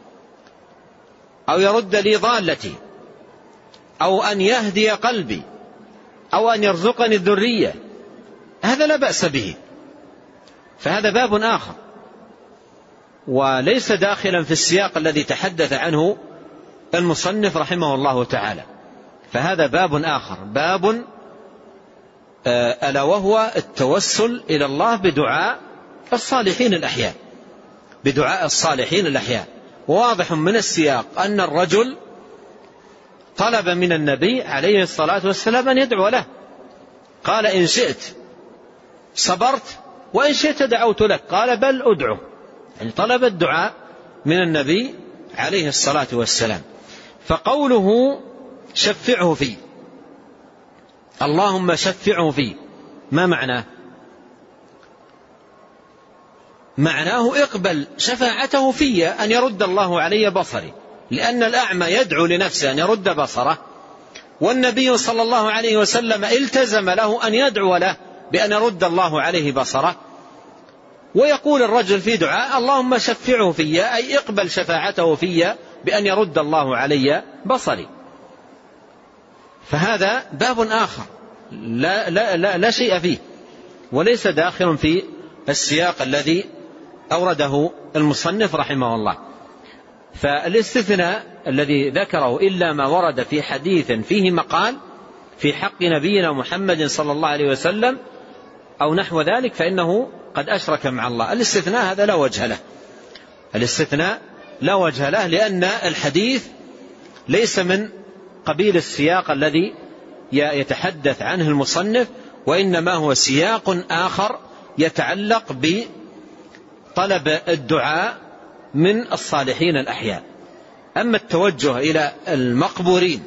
أو يرد لي ضالتي أو أن يهدي قلبي أو أن يرزقني الذرية، هذا لا بأس به، فهذا باب آخر وليس داخلا في السياق الذي تحدث عنه المصنف رحمه الله تعالى، فهذا باب آخر، باب ألا وهو التوسل إلى الله بدعاء الصالحين الأحياء بدعاء الصالحين الأحياء. وواضح من السياق أن الرجل طلب من النبي عليه الصلاة والسلام أن يدعو له، قال إن شئت صبرت وإن شئت دعوت لك، قال بل أدعو، يعني طلب الدعاء من النبي عليه الصلاة والسلام. فقوله شفعه فيه اللهم شفعه فيه ما معناه؟ معناه اقبل شفاعته في أن يرد الله علي بصري، لأن الأعمى يدعو لنفسه أن يرد بصره، والنبي صلى الله عليه وسلم التزم له أن يدعو له بأن يرد الله عليه بصره. ويقول الرجل في دعاء اللهم شفعه في أي اقبل شفاعته في بأن يرد الله علي بصري، فهذا باب آخر لا, لا, لا, لا شيء فيه وليس داخل في السياق الذي أورده المصنف رحمه الله. فالاستثناء الذي ذكره إلا ما ورد في حديث فيه مقال في حق نبينا محمد صلى الله عليه وسلم أو نحو ذلك فإنه قد أشرك مع الله. الاستثناء هذا لا وجه له، الاستثناء لا وجه له، لأن الحديث ليس من قبيل السياق الذي يتحدث عنه المصنف، وإنما هو سياق آخر يتعلق بطلب الدعاء من الصالحين الأحياء. أما التوجه إلى المقبورين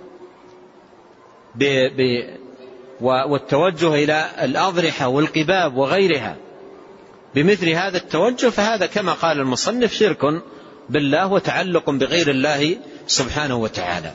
ب ب والتوجه إلى الأضرحة والقباب وغيرها بمثل هذا التوجه فهذا كما قال المصنف شرك بالله وتعلق بغير الله سبحانه وتعالى.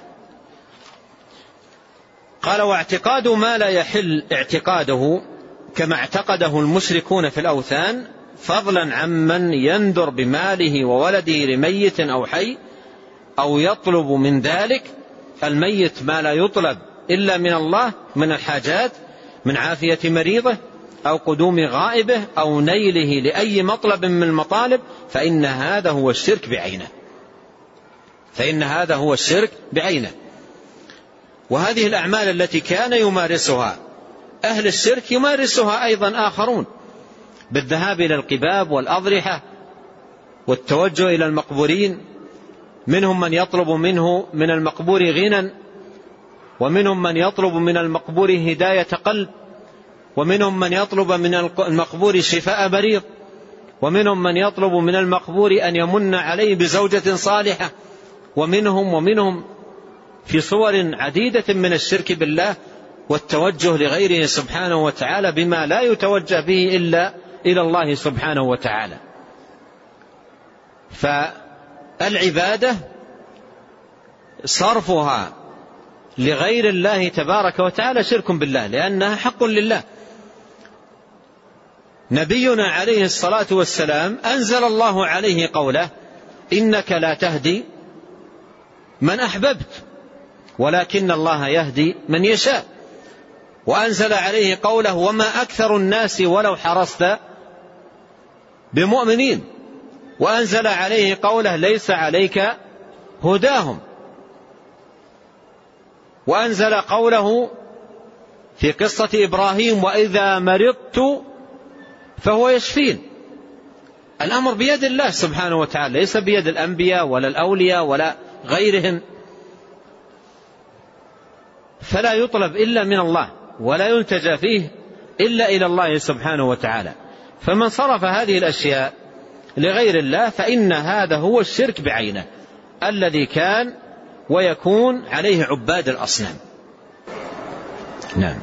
قال: واعتقاد ما لا يحل اعتقاده كما اعتقده المشركون في الأوثان، فضلا عمن ينذر بماله وولده لميت أو حي أو يطلب من ذلك الميت ما لا يطلب إلا من الله من الحاجات، من عافية مريضه أو قدوم غائبه أو نيله لأي مطلب من المطالب، فإن هذا هو الشرك بعينه، فإن هذا هو الشرك بعينه. وهذه الأعمال التي كان يمارسها أهل الشرك يمارسها أيضا آخرون، بالذهاب إلى القباب والأضرحة والتوجه إلى المقبورين. منهم من يطلب منه من المقبور غنى، ومنهم من يطلب من المقبور هداية قلب، ومنهم من يطلب من المقبور شفاء مريض، ومنهم من يطلب من المقبور أن يمن عليه بزوجة صالحة، ومنهم ومنهم في صور عديدة من الشرك بالله والتوجه لغيره سبحانه وتعالى بما لا يتوجه به إلا إلى الله سبحانه وتعالى. فالعبادة صرفها لغير الله تبارك وتعالى شرك بالله، لأنها حق لله. نبينا عليه الصلاة والسلام أنزل الله عليه قوله: إنك لا تهدي من أحببت ولكن الله يهدي من يشاء. وأنزل عليه قوله: وما أكثر الناس ولو حرصت بمؤمنين. وأنزل عليه قوله: ليس عليك هداهم. وأنزل قوله في قصة إبراهيم: وإذا مرضت فهو يشفين. الأمر بيد الله سبحانه وتعالى، ليس بيد الأنبياء ولا الأولياء ولا غيرهم، فلا يطلب إلا من الله ولا يلتجأ فيه إلا إلى الله سبحانه وتعالى. فمن صرف هذه الأشياء لغير الله فإن هذا هو الشرك بعينه الذي كان ويكون عليه عباد الأصنام. نعم.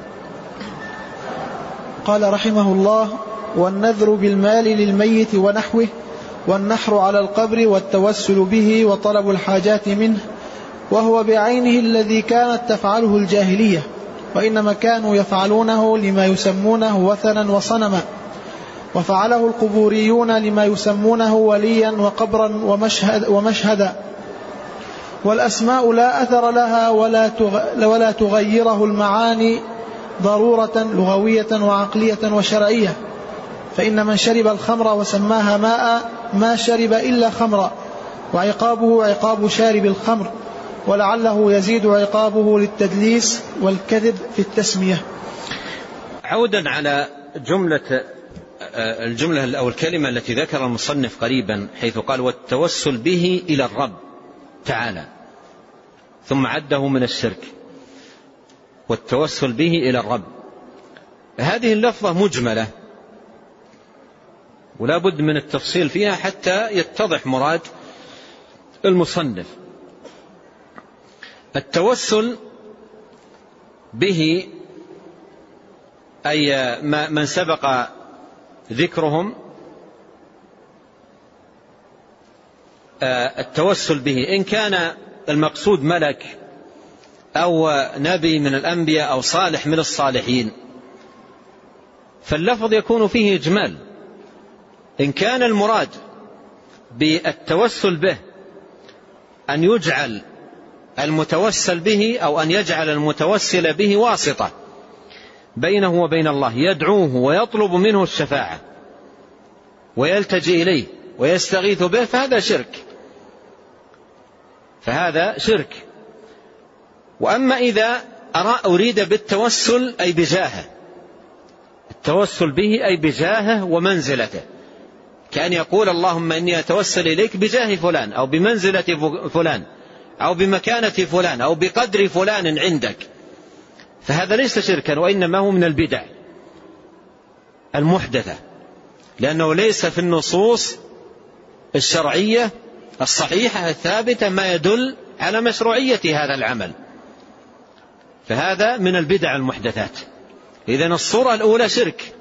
قال رحمه الله: والنذر بالمال للميت ونحوه، والنحر على القبر والتوسل به وطلب الحاجات منه، وهو بعينه الذي كانت تفعله الجاهلية، وإنما كانوا يفعلونه لما يسمونه وثنا وصنما، وفعله القبوريون لما يسمونه وليا وقبرا ومشهد ومشهدا. والأسماء لا أثر لها ولا تغيره المعاني ضرورة لغوية وعقلية وشرعية. فإن من شرب الخمر وسماها ماء ما شرب إلا خمرا، وعقابه عقاب شارب الخمر، ولعله يزيد عقابه للتدليس والكذب في التسمية. عودا على جملة الجملة أو الكلمة التي ذكر المصنف قريبا، حيث قال: والتوسل به إلى الرب تعالى، ثم عده من الشرك. والتوسل به إلى الرب، هذه اللفظة مجملة ولا بد من التفصيل فيها حتى يتضح مراد المصنف. التوسل به أي من سبق ذكرهم، التوسل به إن كان المقصود ملك أو نبي من الأنبياء أو صالح من الصالحين فاللفظ يكون فيه إجمال. إن كان المراد بالتوسل به أن يجعل المتوسل به أو أن يجعل المتوسل به واسطة بينه وبين الله، يدعوه ويطلب منه الشفاعة ويلتجئ إليه ويستغيث به، فهذا شرك. فهذا شرك. وأما إذا أريد بالتوسل أي بجاهه، التوسل به أي بجاهه ومنزلته، كأن يقول اللهم إني أتوسل إليك بجاه فلان أو بمنزلة فلان أو بمكانة فلان أو بقدر فلان عندك، فهذا ليس شركا، وإنما هو من البدع المحدثة، لأنه ليس في النصوص الشرعية الصحيحة الثابتة ما يدل على مشروعية هذا العمل، فهذا من البدع المحدثات. إذن الصورة الأولى شرك،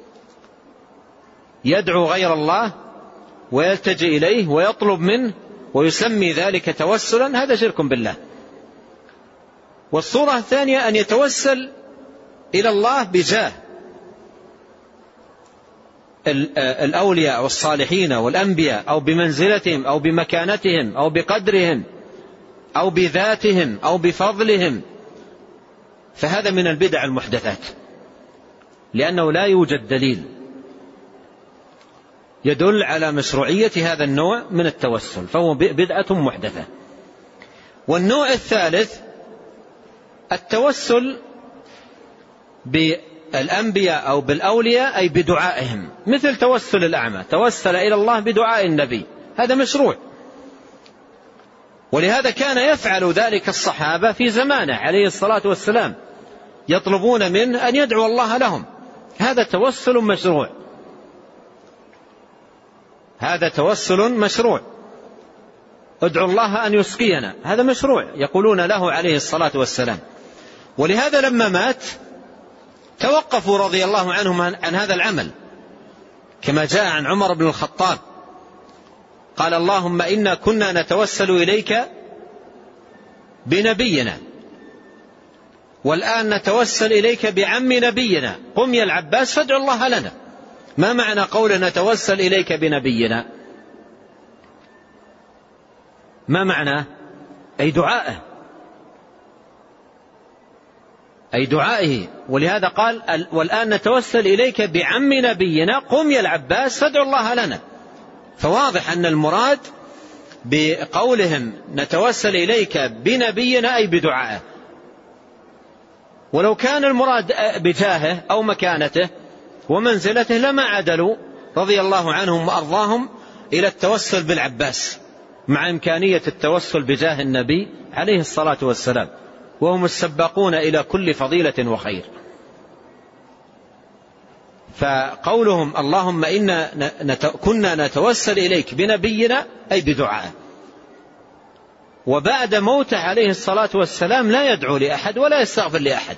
يدعو غير الله ويلتجئ إليه ويطلب منه ويسمي ذلك توسلا، هذا شرك بالله. والصورة الثانية أن يتوسل إلى الله بجاه الأولياء والصالحين والأنبياء أو بمنزلتهم أو بمكانتهم أو بقدرهم أو بذاتهم أو بفضلهم، فهذا من البدع المحدثات، لأنه لا يوجد دليل يدل على مشروعية هذا النوع من التوسل، فهو بدعة محدثة. والنوع الثالث التوسل بالأنبياء أو بالأولياء أي بدعائهم، مثل توسل الأعمى، توسل إلى الله بدعاء النبي، هذا مشروع، ولهذا كان يفعل ذلك الصحابة في زمانه عليه الصلاة والسلام، يطلبون منه أن يدعو الله لهم، هذا توسل مشروع، هذا توسل مشروع. ادعو الله أن يسقينا، هذا مشروع، يقولون له عليه الصلاة والسلام. ولهذا لما مات توقفوا رضي الله عنهم عن هذا العمل، كما جاء عن عمر بن الخطاب قال اللهم إنا كنا نتوسل إليك بنبينا والآن نتوسل إليك بعم نبينا، قم يا العباس فادعو الله لنا. ما معنى قول نتوسل إليك بنبينا؟ ما معنى؟ أي دعائه، أي دعائه. ولهذا قال والآن نتوسل إليك بعم نبينا، قم يا العباس فادعو الله لنا. فواضح أن المراد بقولهم نتوسل إليك بنبينا أي بدعائه، ولو كان المراد بجاهه أو مكانته ومنزلته لما عدلوا رضي الله عنهم وأرضاهم إلى التوسل بالعباس، مع إمكانية التوسل بجاه النبي عليه الصلاة والسلام، وهم السباقون إلى كل فضيلة وخير. فقولهم اللهم إنا نت... كنا نتوسل إليك بنبينا أي بدعائه. وبعد موته عليه الصلاة والسلام لا يدعو لأحد ولا يستغفر لأحد.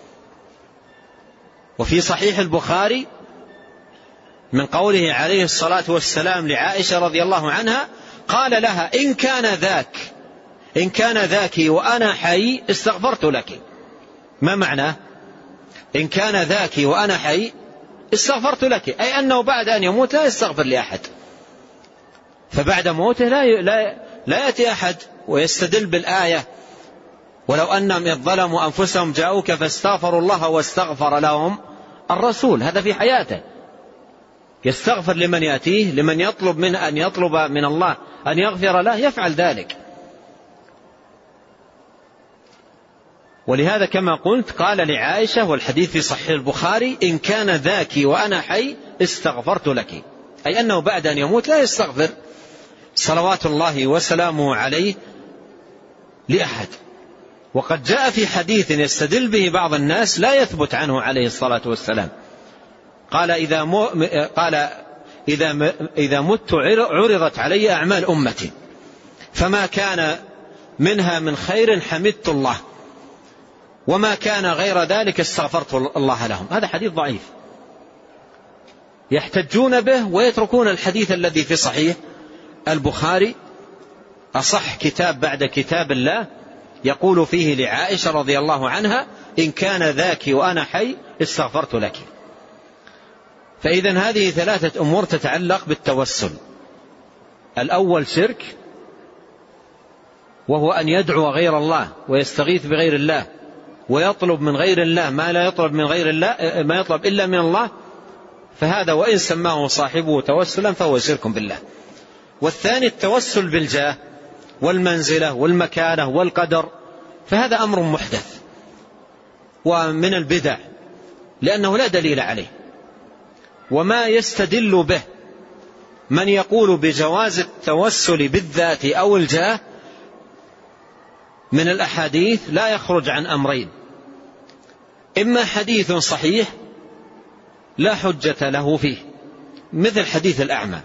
وفي صحيح البخاري من قوله عليه الصلاة والسلام لعائشة رضي الله عنها قال لها إن كان ذاك إن كان ذاك وأنا حي استغفرت لك. ما معناه إن كان ذاك وأنا حي استغفرت لك؟ أي أنه بعد أن يموت لا يستغفر لأحد، فبعد موته لا لا لا يأتي أحد ويستدل بالآية ولو أنهم إذ ظلموا أنفسهم جاءوك فاستغفروا الله واستغفر لهم الرسول. هذا في حياته يستغفر لمن يأتيه، لمن يطلب منه أن يطلب من الله أن يغفر له يفعل ذلك. ولهذا كما قلت قال لعائشة والحديث في صحيح البخاري إن كان ذاك وأنا حي استغفرت لك، أي أنه بعد أن يموت لا يستغفر صلوات الله وسلامه عليه لأحد. وقد جاء في حديث يستدل به بعض الناس لا يثبت عنه عليه الصلاة والسلام قال إذا, مو قال إذا, إذا مت عرضت علي أعمال أمتي فما كان منها من خير حمدت الله وما كان غير ذلك استغفرت الله لهم. هذا حديث ضعيف يحتجون به ويتركون الحديث الذي في صحيح البخاري أصح كتاب بعد كتاب الله يقول فيه لعائشة رضي الله عنها إن كان ذاك وأنا حي استغفرت لك. فإذن هذه ثلاثة أمور تتعلق بالتوسل. الأول شرك، وهو أن يدعو غير الله ويستغيث بغير الله ويطلب من غير الله ما لا يطلب من غير الله ما يطلب إلا من الله، فهذا وإن سماه صاحبه توسلا فهو شرك بالله. والثاني التوسل بالجاه، والمنزلة والمكانة والقدر، فهذا أمر محدث ومن البدع لأنه لا دليل عليه. وما يستدل به من يقول بجواز التوسل بالذات أو الجاه من الأحاديث لا يخرج عن أمرين: إما حديث صحيح لا حجة له فيه مثل حديث الأعمى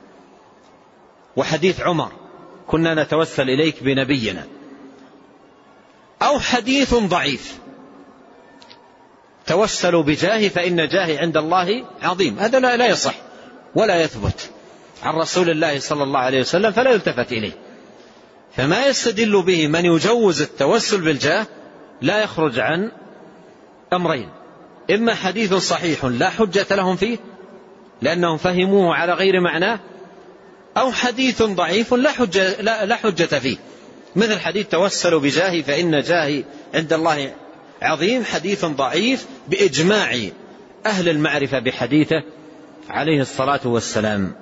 وحديث عمر كنا نتوسل إليك بنبينا، أو حديث ضعيف توسلوا بجاهي فإن جاهي عند الله عظيم، هذا لا يصح ولا يثبت عن رسول الله صلى الله عليه وسلم فلا يلتفت إليه. فما يستدل به من يجوز التوسل بالجاه لا يخرج عن أمرين: إما حديث صحيح لا حجة لهم فيه لأنهم فهموه على غير معناه، أو حديث ضعيف لا حجة, لا, لا حجة فيه مثل حديث توسلوا بجاهي فإن جاهي عند الله عظيم، حديث ضعيف بإجماع أهل المعرفة بحديثه عليه الصلاة والسلام.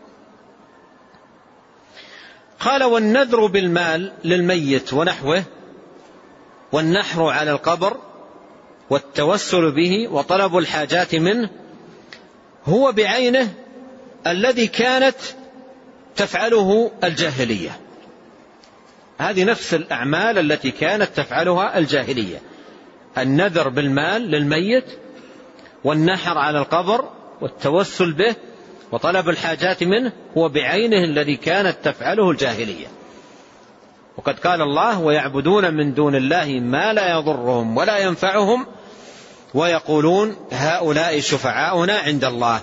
قال: والنذر بالمال للميت ونحوه، والنحر على القبر، والتوسل به، وطلب الحاجات منه، هو بعينه الذي كانت تفعله الجاهلية. هذه نفس الأعمال التي كانت تفعلها الجاهلية: النذر بالمال للميت، والنحر على القبر، والتوسل به، وطلب الحاجات منه، هو بعينه الذي كانت تفعله الجاهلية. وقد قال الله: ويعبدون من دون الله ما لا يضرهم ولا ينفعهم ويقولون هؤلاء شفعاؤنا عند الله.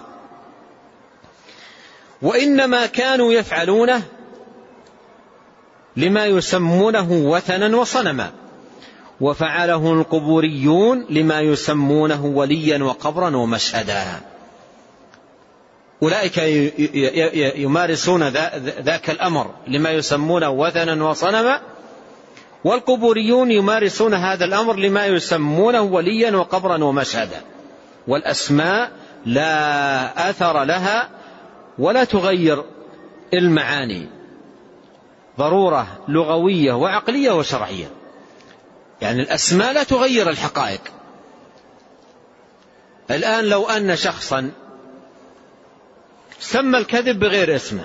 وإنما كانوا يفعلونه لما يسمونه وثنا وصنما، وفعله القبوريون لما يسمونه وليا وقبرا ومشهدا. أولئك يمارسون ذاك الأمر لما يسمونه وثنا وصنما، والقبوريون يمارسون هذا الأمر لما يسمونه وليا وقبرا ومشهدا. والأسماء لا أثر لها ولا تغير المعاني، ضرورة لغوية وعقلية وشرعية. يعني الأسماء لا تغير الحقائق. الآن لو أن شخصا سمى الكذب بغير اسمه،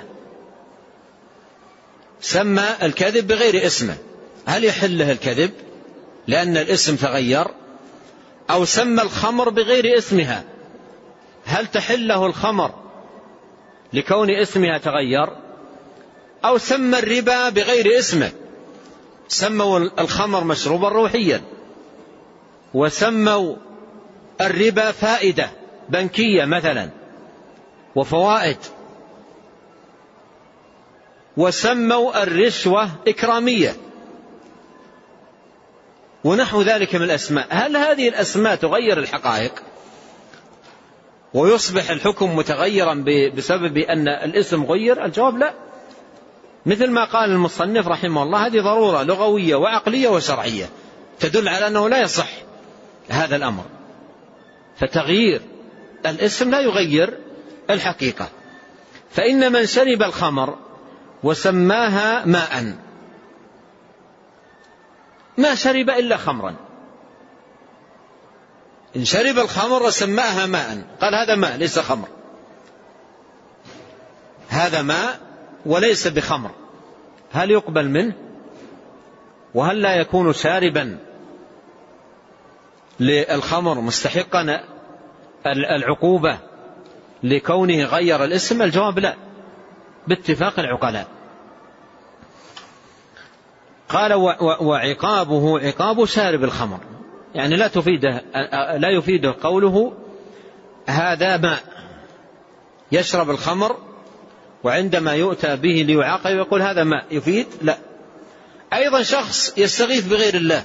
سمى الكذب بغير اسمه، هل يحله الكذب لأن الاسم تغير؟ أو سمى الخمر بغير اسمها، هل تحله الخمر لكون اسمها تغير؟ أو سمى الربا بغير اسمه، سموا الخمر مشروبا روحيا، وسموا الربا فائدة بنكية مثلا وفوائد، وسموا الرشوة إكرامية ونحو ذلك من الأسماء. هل هذه الأسماء تغير الحقائق ويصبح الحكم متغيرا بسبب أن الاسم غير؟ الجواب لا. مثل ما قال المصنف رحمه الله: هذه ضرورة لغوية وعقلية وشرعية تدل على أنه لا يصح هذا الأمر. فتغيير الاسم لا يغير الحقيقة. فإن من شرب الخمر وسماها ماء ما شرب إلا خمرا. إن شرب الخمر وسماها ماء قال هذا ماء ليس خمر، هذا ماء وليس بخمر، هل يقبل منه؟ وهل لا يكون شاربا للخمر مستحقا العقوبة لكونه غير الاسم؟ الجواب لا باتفاق العقلاء. قال: وعقابه عقاب شارب الخمر، يعني لا تفيده لا يفيده قوله هذا ماء يشرب الخمر وعندما يؤتى به ليعاقب يقول هذا ماء، يفيد؟ لا. أيضا شخص يستغيث بغير الله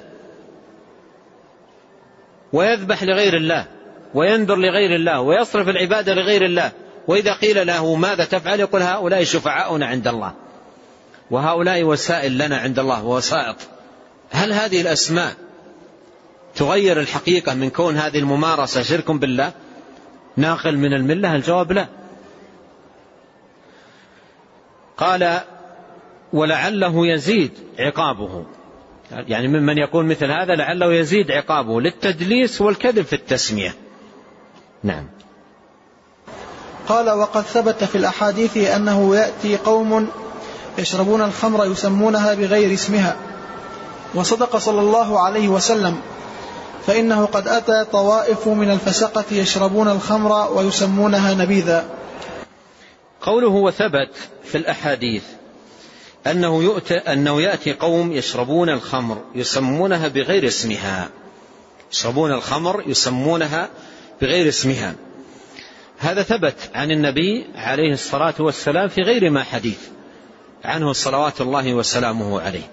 ويذبح لغير الله وينذر لغير الله ويصرف العبادة لغير الله، وإذا قيل له ماذا تفعل يقول هؤلاء شفعاؤنا عند الله وهؤلاء وسائل لنا عند الله ووسائط. هل هذه الأسماء تغير الحقيقة من كون هذه الممارسة شرك بالله ناقل من الملة؟ الجواب لا. قال: ولعله يزيد عقابه، يعني ممن يكون مثل هذا لعله يزيد عقابه للتدليس والكذب في التسمية. نعم. قال: وقد ثبت في الأحاديث أنه يأتي قوم يشربون الخمر يسمونها بغير اسمها، وصدق صلى الله عليه وسلم، فإنه قد أتى طوائف من الفسقة يشربون الخمر ويسمونها نبيذا. قوله وثبت في الأحاديث أنه يؤتى أنه يأتي قوم يشربون الخمر يسمونها بغير اسمها، يشربون الخمر يسمونها بغير اسمها، هذا ثبت عن النبي عليه الصلاة والسلام في غير ما حديث عنه صلوات الله وسلامه عليه.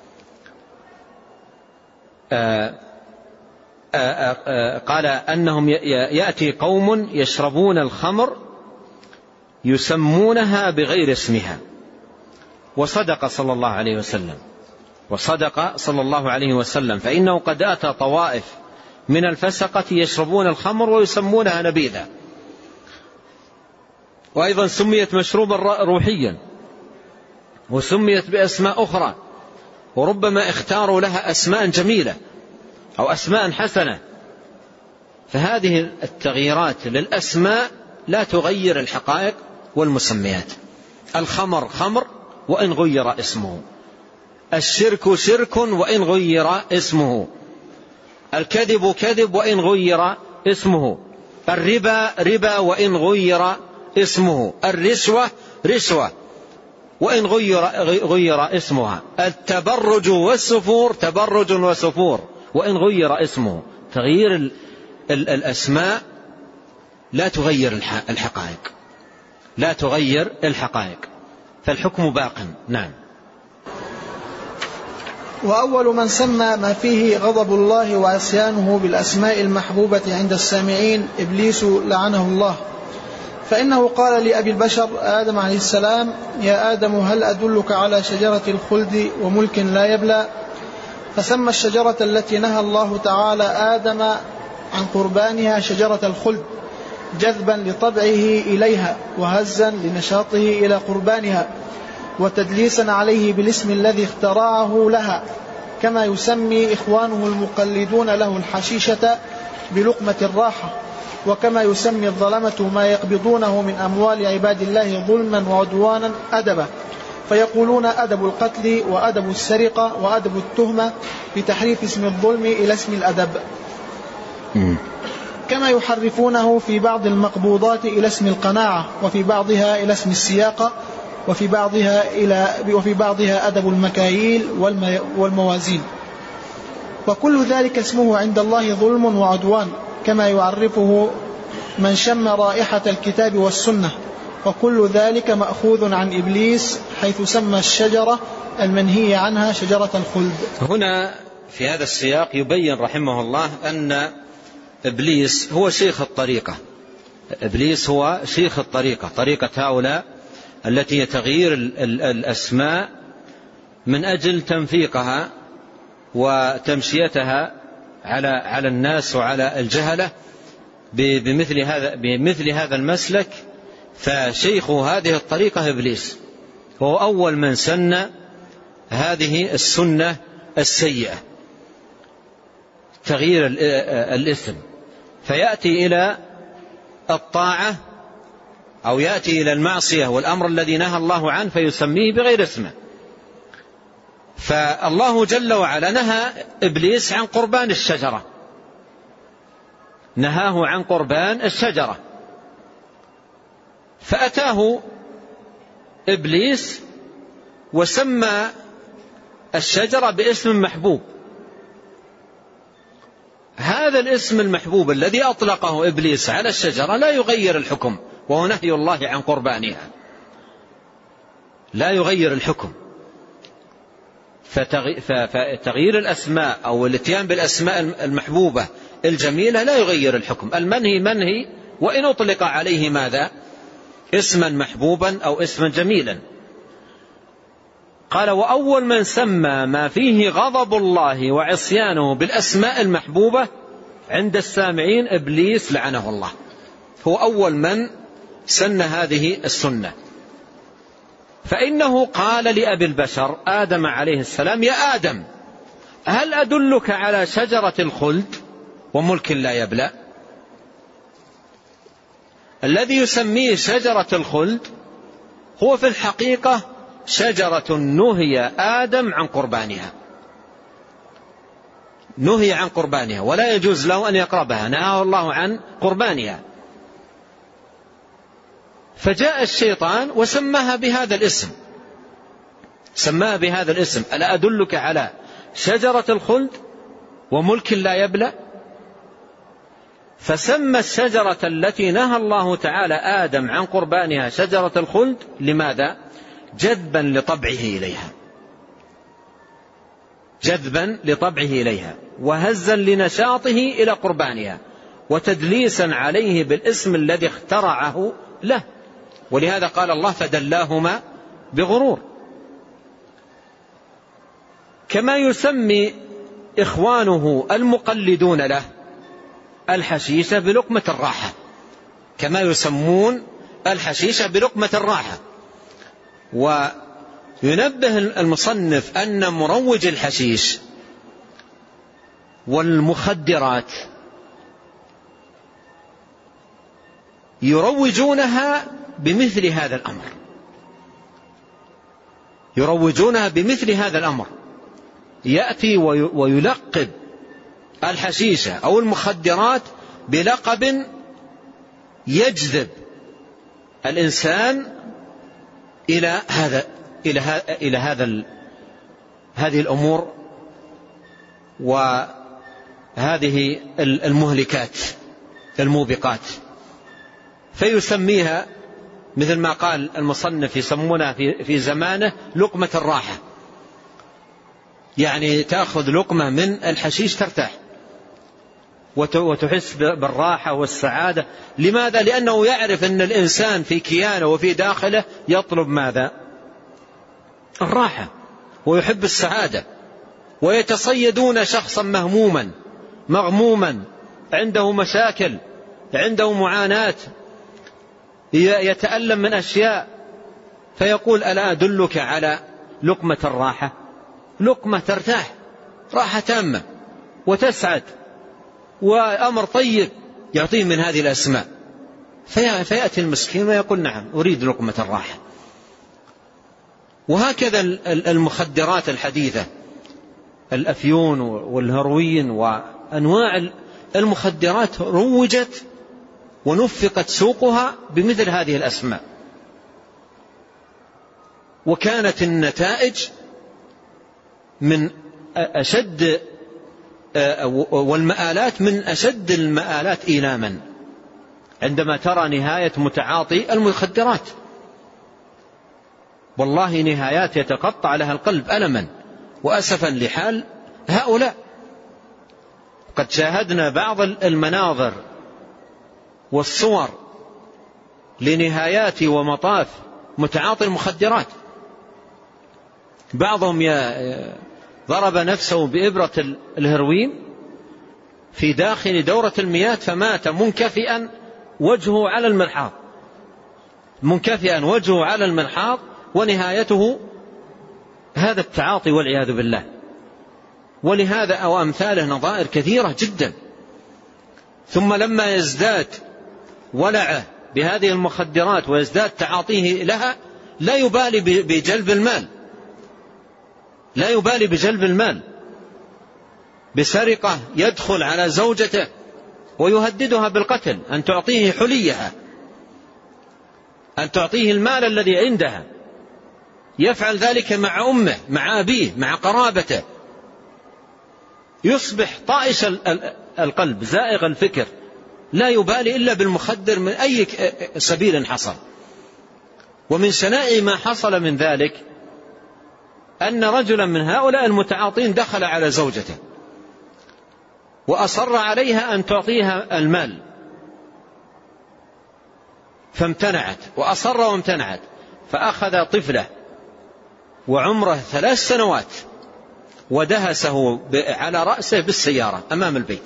آآ آآ آآ قال أنهم يأتي قوم يشربون الخمر يسمونها بغير اسمها، وصدق صلى الله عليه وسلم، وصدق صلى الله عليه وسلم، فإنه قد أتى طوائف من الفسقة يشربون الخمر ويسمونها نبيذا. وأيضا سميت مشروبا روحيا، وسميت بأسماء أخرى، وربما اختاروا لها أسماء جميلة أو أسماء حسنة. فهذه التغييرات للأسماء لا تغير الحقائق والمسميات. الخمر خمر وإن غير اسمه، الشرك شرك وإن غير اسمه، الكذب كذب وإن غير اسمه، الربا ربا وإن غير اسمه، الرشوة رشوة وإن غير, غير اسمها، التبرج والسفور تبرج وسفور وإن غير اسمه. تغيير ال ال الأسماء لا تغير الحقائق، لا تغير الحقائق، فالحكم باق. نعم. وأول من سمى ما فيه غضب الله وعصيانه بالأسماء المحبوبة عند السامعين إبليس لعنه الله، فإنه قال لأبي البشر آدم عليه السلام: يا آدم هل أدلك على شجرة الخلد وملك لا يبلى؟ فسمى الشجرة التي نهى الله تعالى آدم عن قربانها شجرة الخلد، جذبا لطبعه إليها وهزا لنشاطه إلى قربانها، وتدليسا عليه بالاسم الذي اخترعه لها، كما يسمي إخوانه المقلدون له الحشيشة بلقمة الراحة، وكما يسمي الظلمة ما يقبضونه من أموال عباد الله ظلما وعدوانا أدبا، فيقولون أدب القتل وأدب السرقة وأدب التهمة، بتحريف اسم الظلم إلى اسم الأدب، كما يحرفونه في بعض المقبوضات إلى اسم القناعة، وفي بعضها إلى اسم السياقة، وفي بعضها إلى وفي بعضها أدب المكاييل والموازين، وكل ذلك اسمه عند الله ظلم وعدوان، كما يعرفه من شم رائحة الكتاب والسنة، وكل ذلك مأخوذ عن إبليس، حيث سمى الشجرة المنهي عنها شجرة الخلد. هنا في هذا السياق يبين رحمه الله أن إبليس هو شيخ الطريقة، إبليس هو شيخ الطريقة، طريقة هؤلاء التي تغيير الأسماء من أجل تنفيقها وتمشيتها على على الناس وعلى الجهلة بمثل هذا بمثل هذا المسلك. فشيخ هذه الطريقة إبليس، هو أول من سن هذه السنة السيئة، تغيير الاسم، فيأتي إلى الطاعة أو يأتي إلى المعصية والأمر الذي نهى الله عنه فيسميه بغير اسمه. فالله جل وعلا نهى إبليس عن قربان الشجرة، نهاه عن قربان الشجرة، فأتاه إبليس وسمى الشجرة باسم محبوب. هذا الاسم المحبوب الذي أطلقه إبليس على الشجرة لا يغير الحكم، وهو نهي الله عن قربانها، لا يغير الحكم. فتغيير الأسماء أو الاتيان بالأسماء المحبوبة الجميلة لا يغير الحكم. المنهي منهي وإن أطلق عليه ماذا؟ اسما محبوبا أو اسما جميلا. قال: وأول من سمى ما فيه غضب الله وعصيانه بالأسماء المحبوبة عند السامعين إبليس لعنه الله، هو أول من سن هذه السنة. فإنه قال لأبي البشر آدم عليه السلام: يا آدم، هل أدلك على شجرة الخلد وملك لا يبلى؟ الذي يسميه شجرة الخلد هو في الحقيقة شجرة نهي آدم عن قربانها، نهي عن قربانها ولا يجوز له أن يقربها، نهاه الله عن قربانها. فجاء الشيطان وسماها بهذا الاسم، سماها بهذا الاسم: ألا أدلك على شجرة الخلد وملك لا يبلى؟ فسمى الشجرة التي نهى الله تعالى آدم عن قربانها شجرة الخلد. لماذا؟ جذبا لطبعه إليها، جذبا لطبعه إليها، وهزا لنشاطه إلى قربانها، وتدليسا عليه بالاسم الذي اخترعه له. ولهذا قال الله: فدلاهما بغرور. كما يسمي إخوانه المقلدون له الحشيشة بلقمة الراحة، كما يسمون الحشيشة بلقمة الراحة. وينبه المصنف أن مروج الحشيش والمخدرات يروجونها بمثل هذا الأمر، يروجونها بمثل هذا الأمر. يأتي ويلقب الحشيشة أو المخدرات بلقب يجذب الإنسان إلى هذا إلى هذا إلى هذا هذه الأمور وهذه المهلكات الموبقات، فيسميها مثل ما قال المصنف يسمونها في في زمانه لقمة الراحة، يعني تأخذ لقمة من الحشيش ترتاح وتحس بالراحة والسعادة. لماذا؟ لأنه يعرف أن الإنسان في كيانه وفي داخله يطلب ماذا؟ الراحة، ويحب السعادة. ويتصيدون شخصا مهموما مغموما عنده مشاكل، عنده معاناة، يتألم من أشياء، فيقول: ألا أدلك على لقمة الراحة؟ لقمة ترتاح راحة تامة وتسعد وأمر طيب، يعطيه من هذه الأسماء. فيأتي المسكين ويقول: نعم أريد لقمة الراحة. وهكذا المخدرات الحديثة، الأفيون والهروين وأنواع المخدرات روجت ونفقت سوقها بمثل هذه الأسماء، وكانت النتائج من أشد والمآلات من أشد المآلات إيلاما عندما ترى نهاية متعاطي المخدرات. والله نهايات يتقطع لها القلب ألما وأسفا لحال هؤلاء. قد شاهدنا بعض المناظر والصور لنهايات ومطاف متعاطي المخدرات. بعضهم ضرب نفسه بإبرة الهروين في داخل دورة المياه فمات منكفئا وجهه على الملحاض، منكفئا وجهه على الملحاض، ونهايته هذا التعاطي والعياذ بالله. ولهذا أو أمثاله نظائر كثيرة جدا. ثم لما يزداد ولعه بهذه المخدرات ويزداد تعاطيه لها لا يبالي بجلب المال، لا يبالي بجلب المال، بسرقة يدخل على زوجته ويهددها بالقتل، أن تعطيه حليها، أن تعطيه المال الذي عندها. يفعل ذلك مع أمه، مع أبيه، مع قرابته. يصبح طائش القلب، زائغ الفكر، لا يبالي إلا بالمخدر من أي سبيل حصل. ومن شنائع ما حصل من ذلك أن رجلا من هؤلاء المتعاطين دخل على زوجته وأصر عليها أن تعطيها المال فامتنعت، وأصر وامتنعت، فأخذ طفله وعمره ثلاث سنوات ودهسه على رأسه بالسيارة أمام البيت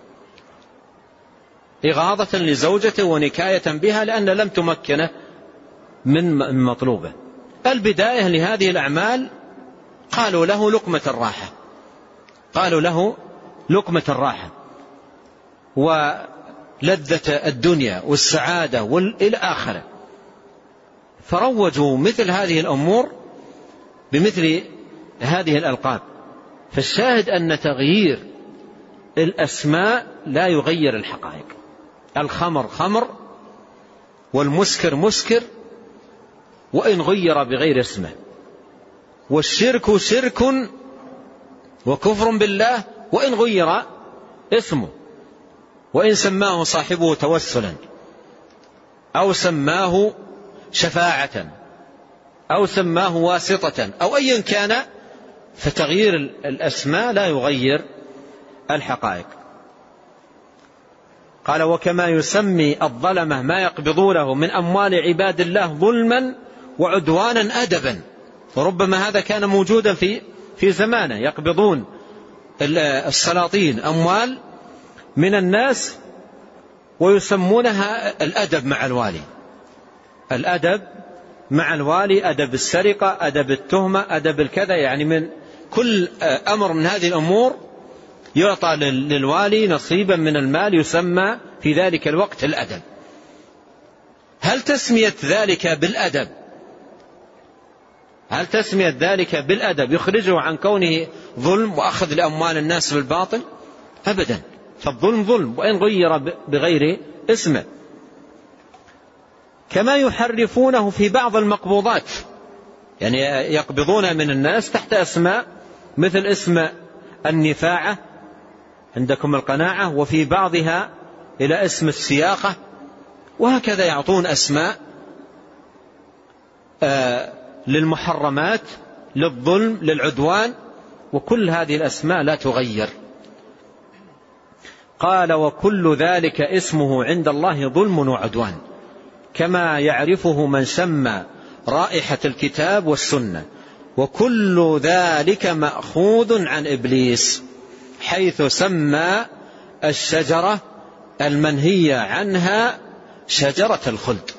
إغاظة لزوجته ونكاية بها، لأن لم تمكنه من مطلوبه. البداية لهذه الأعمال قالوا له لقمة الراحة، قالوا له لقمة الراحة ولذة الدنيا والسعادة والى آخره، فروجوا مثل هذه الأمور بمثل هذه الألقاب. فالشاهد أن تغيير الأسماء لا يغير الحقائق. الخمر خمر والمسكر مسكر وإن غير بغير اسمه، والشرك شرك وكفر بالله وإن غير اسمه، وإن سماه صاحبه توسلا أو سماه شفاعة أو سماه واسطة أو أيا كان، فتغيير الأسماء لا يغير الحقائق. قال: وكما يسمي الظلمة ما يقبضونه من أموال عباد الله ظلما وعدوانا أدبا، وربما هذا كان موجودا في في زمانه، يقبضون السلاطين أموال من الناس ويسمونها الأدب مع الوالي، الأدب مع الوالي، أدب السرقة، أدب التهمة، أدب الكذا، يعني من كل أمر من هذه الأمور يعطى للوالي نصيبا من المال يسمى في ذلك الوقت الأدب. هل تسمية ذلك بالأدب هل تسمية ذلك بالأدب يخرجه عن كونه ظلم وأخذ لأموال الناس بالباطل؟ أبدا، فالظلم ظلم وإن غير بغير اسمه. كما يحرفونه في بعض المقبوضات، يعني يقبضون من الناس تحت أسماء مثل اسم النفاعة عندكم القناعة، وفي بعضها إلى اسم السياقة، وهكذا يعطون أسماء آه للمحرمات، للظلم، للعدوان، وكل هذه الأسماء لا تغير. قال: وكل ذلك اسمه عند الله ظلم وعدوان، كما يعرفه من سمى رائحة الكتاب والسنة، وكل ذلك مأخوذ عن إبليس، حيث سمى الشجرة المنهية عنها شجرة الخلد.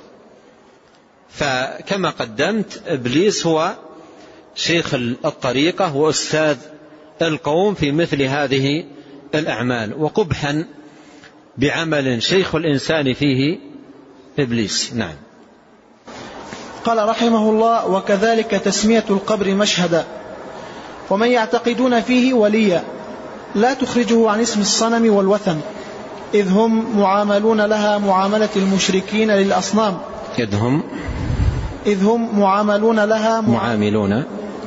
فكما قدمت إبليس هو شيخ الطريقة وأستاذ القوم في مثل هذه الأعمال، وقبحا بعمل شيخ الإنسان فيه إبليس. نعم. قال رحمه الله: وكذلك تسمية القبر مشهدا، ومن يعتقدون فيه وليا لا تخرجه عن اسم الصنم والوثن، إذ هم معاملون لها معاملة المشركين للأصنام، إذ هم إذ هم معاملون لها معاملون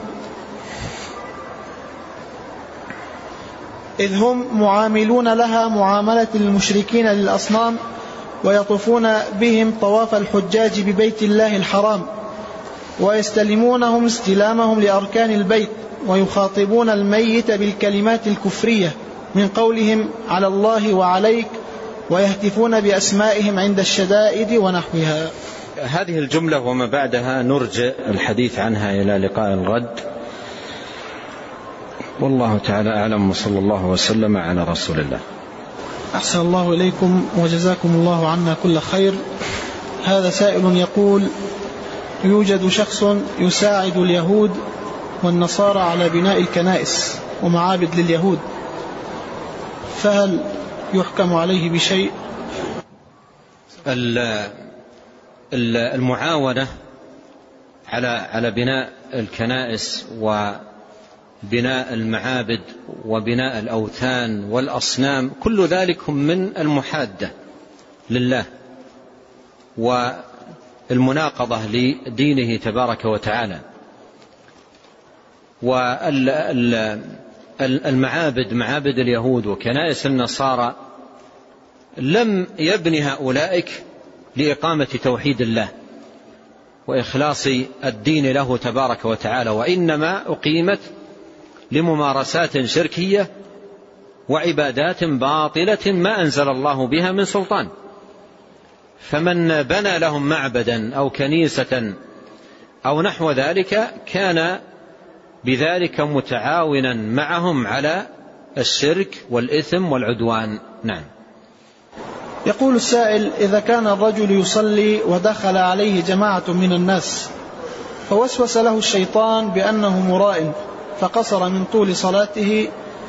إذ هم معاملون لها معاملة المشركين للأصنام، ويطوفون بهم طواف الحجاج ببيت الله الحرام، ويستلمونهم استلامهم لأركان البيت، ويخاطبون الميت بالكلمات الكفرية من قولهم على الله وعليك، ويهتفون بأسمائهم عند الشدائد ونحوها. هذه الجملة وما بعدها نرجع الحديث عنها إلى لقاء الغد، والله تعالى أعلم، وصلى الله وسلم على رسول الله. أحسن الله إليكم وجزاكم الله عنا كل خير. هذا سائل يقول: يوجد شخص يساعد اليهود والنصارى على بناء الكنائس ومعابد لليهود، فهل يحكم عليه بشيء؟ المعاونة على على بناء الكنائس وبناء المعابد وبناء الأوثان والأصنام، كل ذلك هم من المحادة لله والمناقضة لدينه تبارك وتعالى. والمعابد معابد اليهود وكنائس النصارى لم يبنها أولئك لإقامة توحيد الله وإخلاص الدين له تبارك وتعالى، وإنما أقيمت لممارسات شركية وعبادات باطلة ما أنزل الله بها من سلطان. فمن بنى لهم معبدا أو كنيسة أو نحو ذلك كان بذلك متعاونا معهم على الشرك والإثم والعدوان. نعم. يقول السائل: إذا كان الرجل يصلي ودخل عليه جماعة من الناس فوسوس له الشيطان بأنه مراء فقصر من طول صلاته.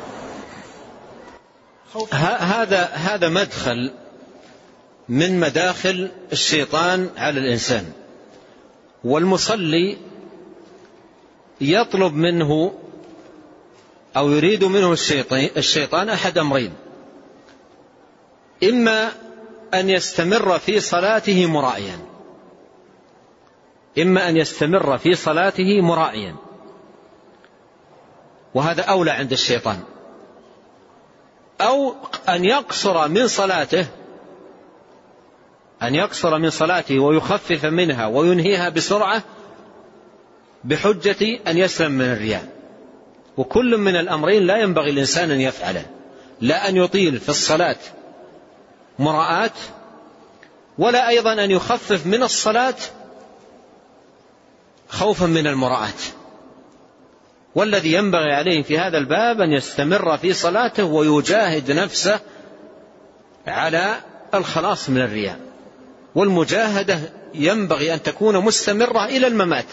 هذا هذا مدخل من مداخل الشيطان على الإنسان، والمصلي يطلب منه أو يريد منه الشيطان أحد أمرين: إما أن يستمر في صلاته مرائيا إما أن يستمر في صلاته مرائيا وهذا أولى عند الشيطان، أو أن يقصر من صلاته أن يقصر من صلاته ويخفف منها وينهيها بسرعة بحجة أن يسلم من الرياء. وكل من الأمرين لا ينبغي الإنسان أن يفعله، لا أن يطيل في الصلاة مراءات، ولا أيضا أن يخفف من الصلاة خوفا من المراءات. والذي ينبغي عليه في هذا الباب أن يستمر في صلاته ويجاهد نفسه على الخلاص من الرياء، والمجاهدة ينبغي أن تكون مستمرة إلى الممات.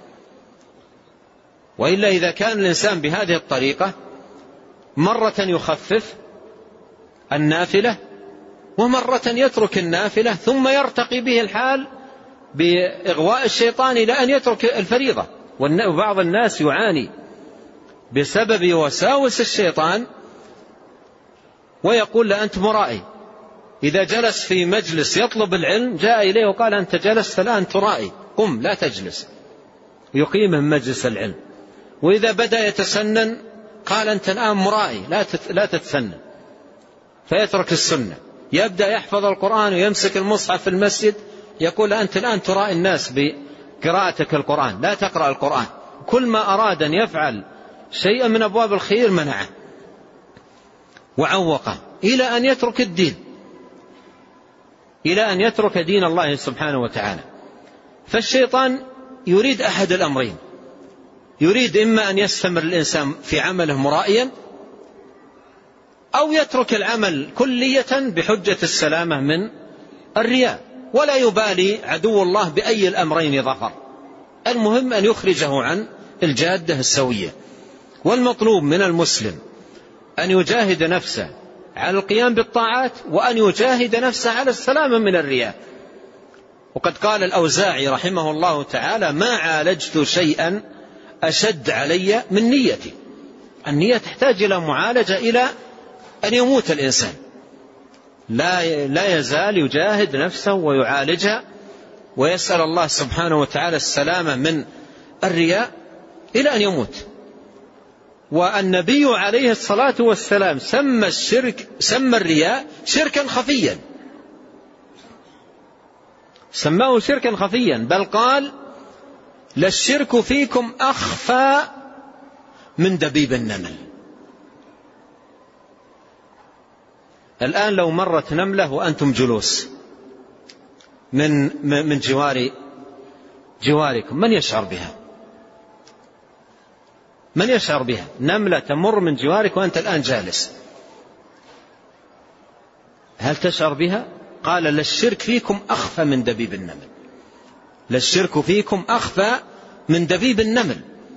وإلا إذا كان الإنسان بهذه الطريقة مرة يخفف النافلة ومرة يترك النافلة ثم يرتقي به الحال بإغواء الشيطان إلى أن يترك الفريضة. وبعض الناس يعاني بسبب وساوس الشيطان ويقول: لا أنت مرائي. إذا جلس في مجلس يطلب العلم جاء إليه وقال: أنت جلست الآن ترائي، قم لا تجلس، يقيمه مجلس العلم. وإذا بدأ يتسنن قال: أنت الآن مرائي لا تتسنن، فيترك السنة. يبدأ يحفظ القرآن ويمسك المصحف في المسجد يقول: أنت الآن ترائي الناس بقراءتك القرآن، لا تقرأ القرآن. كل ما أراد أن يفعل شيئا من أبواب الخير منعه وعوقه إلى أن يترك الدين، إلى أن يترك دين الله سبحانه وتعالى. فالشيطان يريد أحد الأمرين: يريد إما أن يستمر الإنسان في عمله مرائيا، أو يترك العمل كلية بحجة السلامة من الرياء، ولا يبالي عدو الله بأي الأمرين ظفر، المهم أن يخرجه عن الجادة السوية. والمطلوب من المسلم أن يجاهد نفسه على القيام بالطاعات، وأن يجاهد نفسه على السلامة من الرياء. وقد قال الأوزاعي رحمه الله تعالى: ما عالجت شيئا أشد علي من نيتي. النية تحتاج إلى معالجة إلى أن يموت الإنسان، لا لا يزال يجاهد نفسه ويعالجها ويسأل الله سبحانه وتعالى السلامة من الرياء إلى أن يموت. والنبي عليه الصلاة والسلام سمى الشرك سمى الرياء شركا خفيا، سماه شركا خفيا، بل قال: للشرك فيكم أخفى من دبيب النمل. الآن لو مرت نملة وأنتم جلوس من من جوار جواركم، من يشعر بها؟ من يشعر بها؟ نملة تمر من جوارك وأنت الآن جالس، هل تشعر بها؟ قال: للشرك فيكم أخفى من دبيب النمل. للشرك فيكم أخفى من دبيب النمل.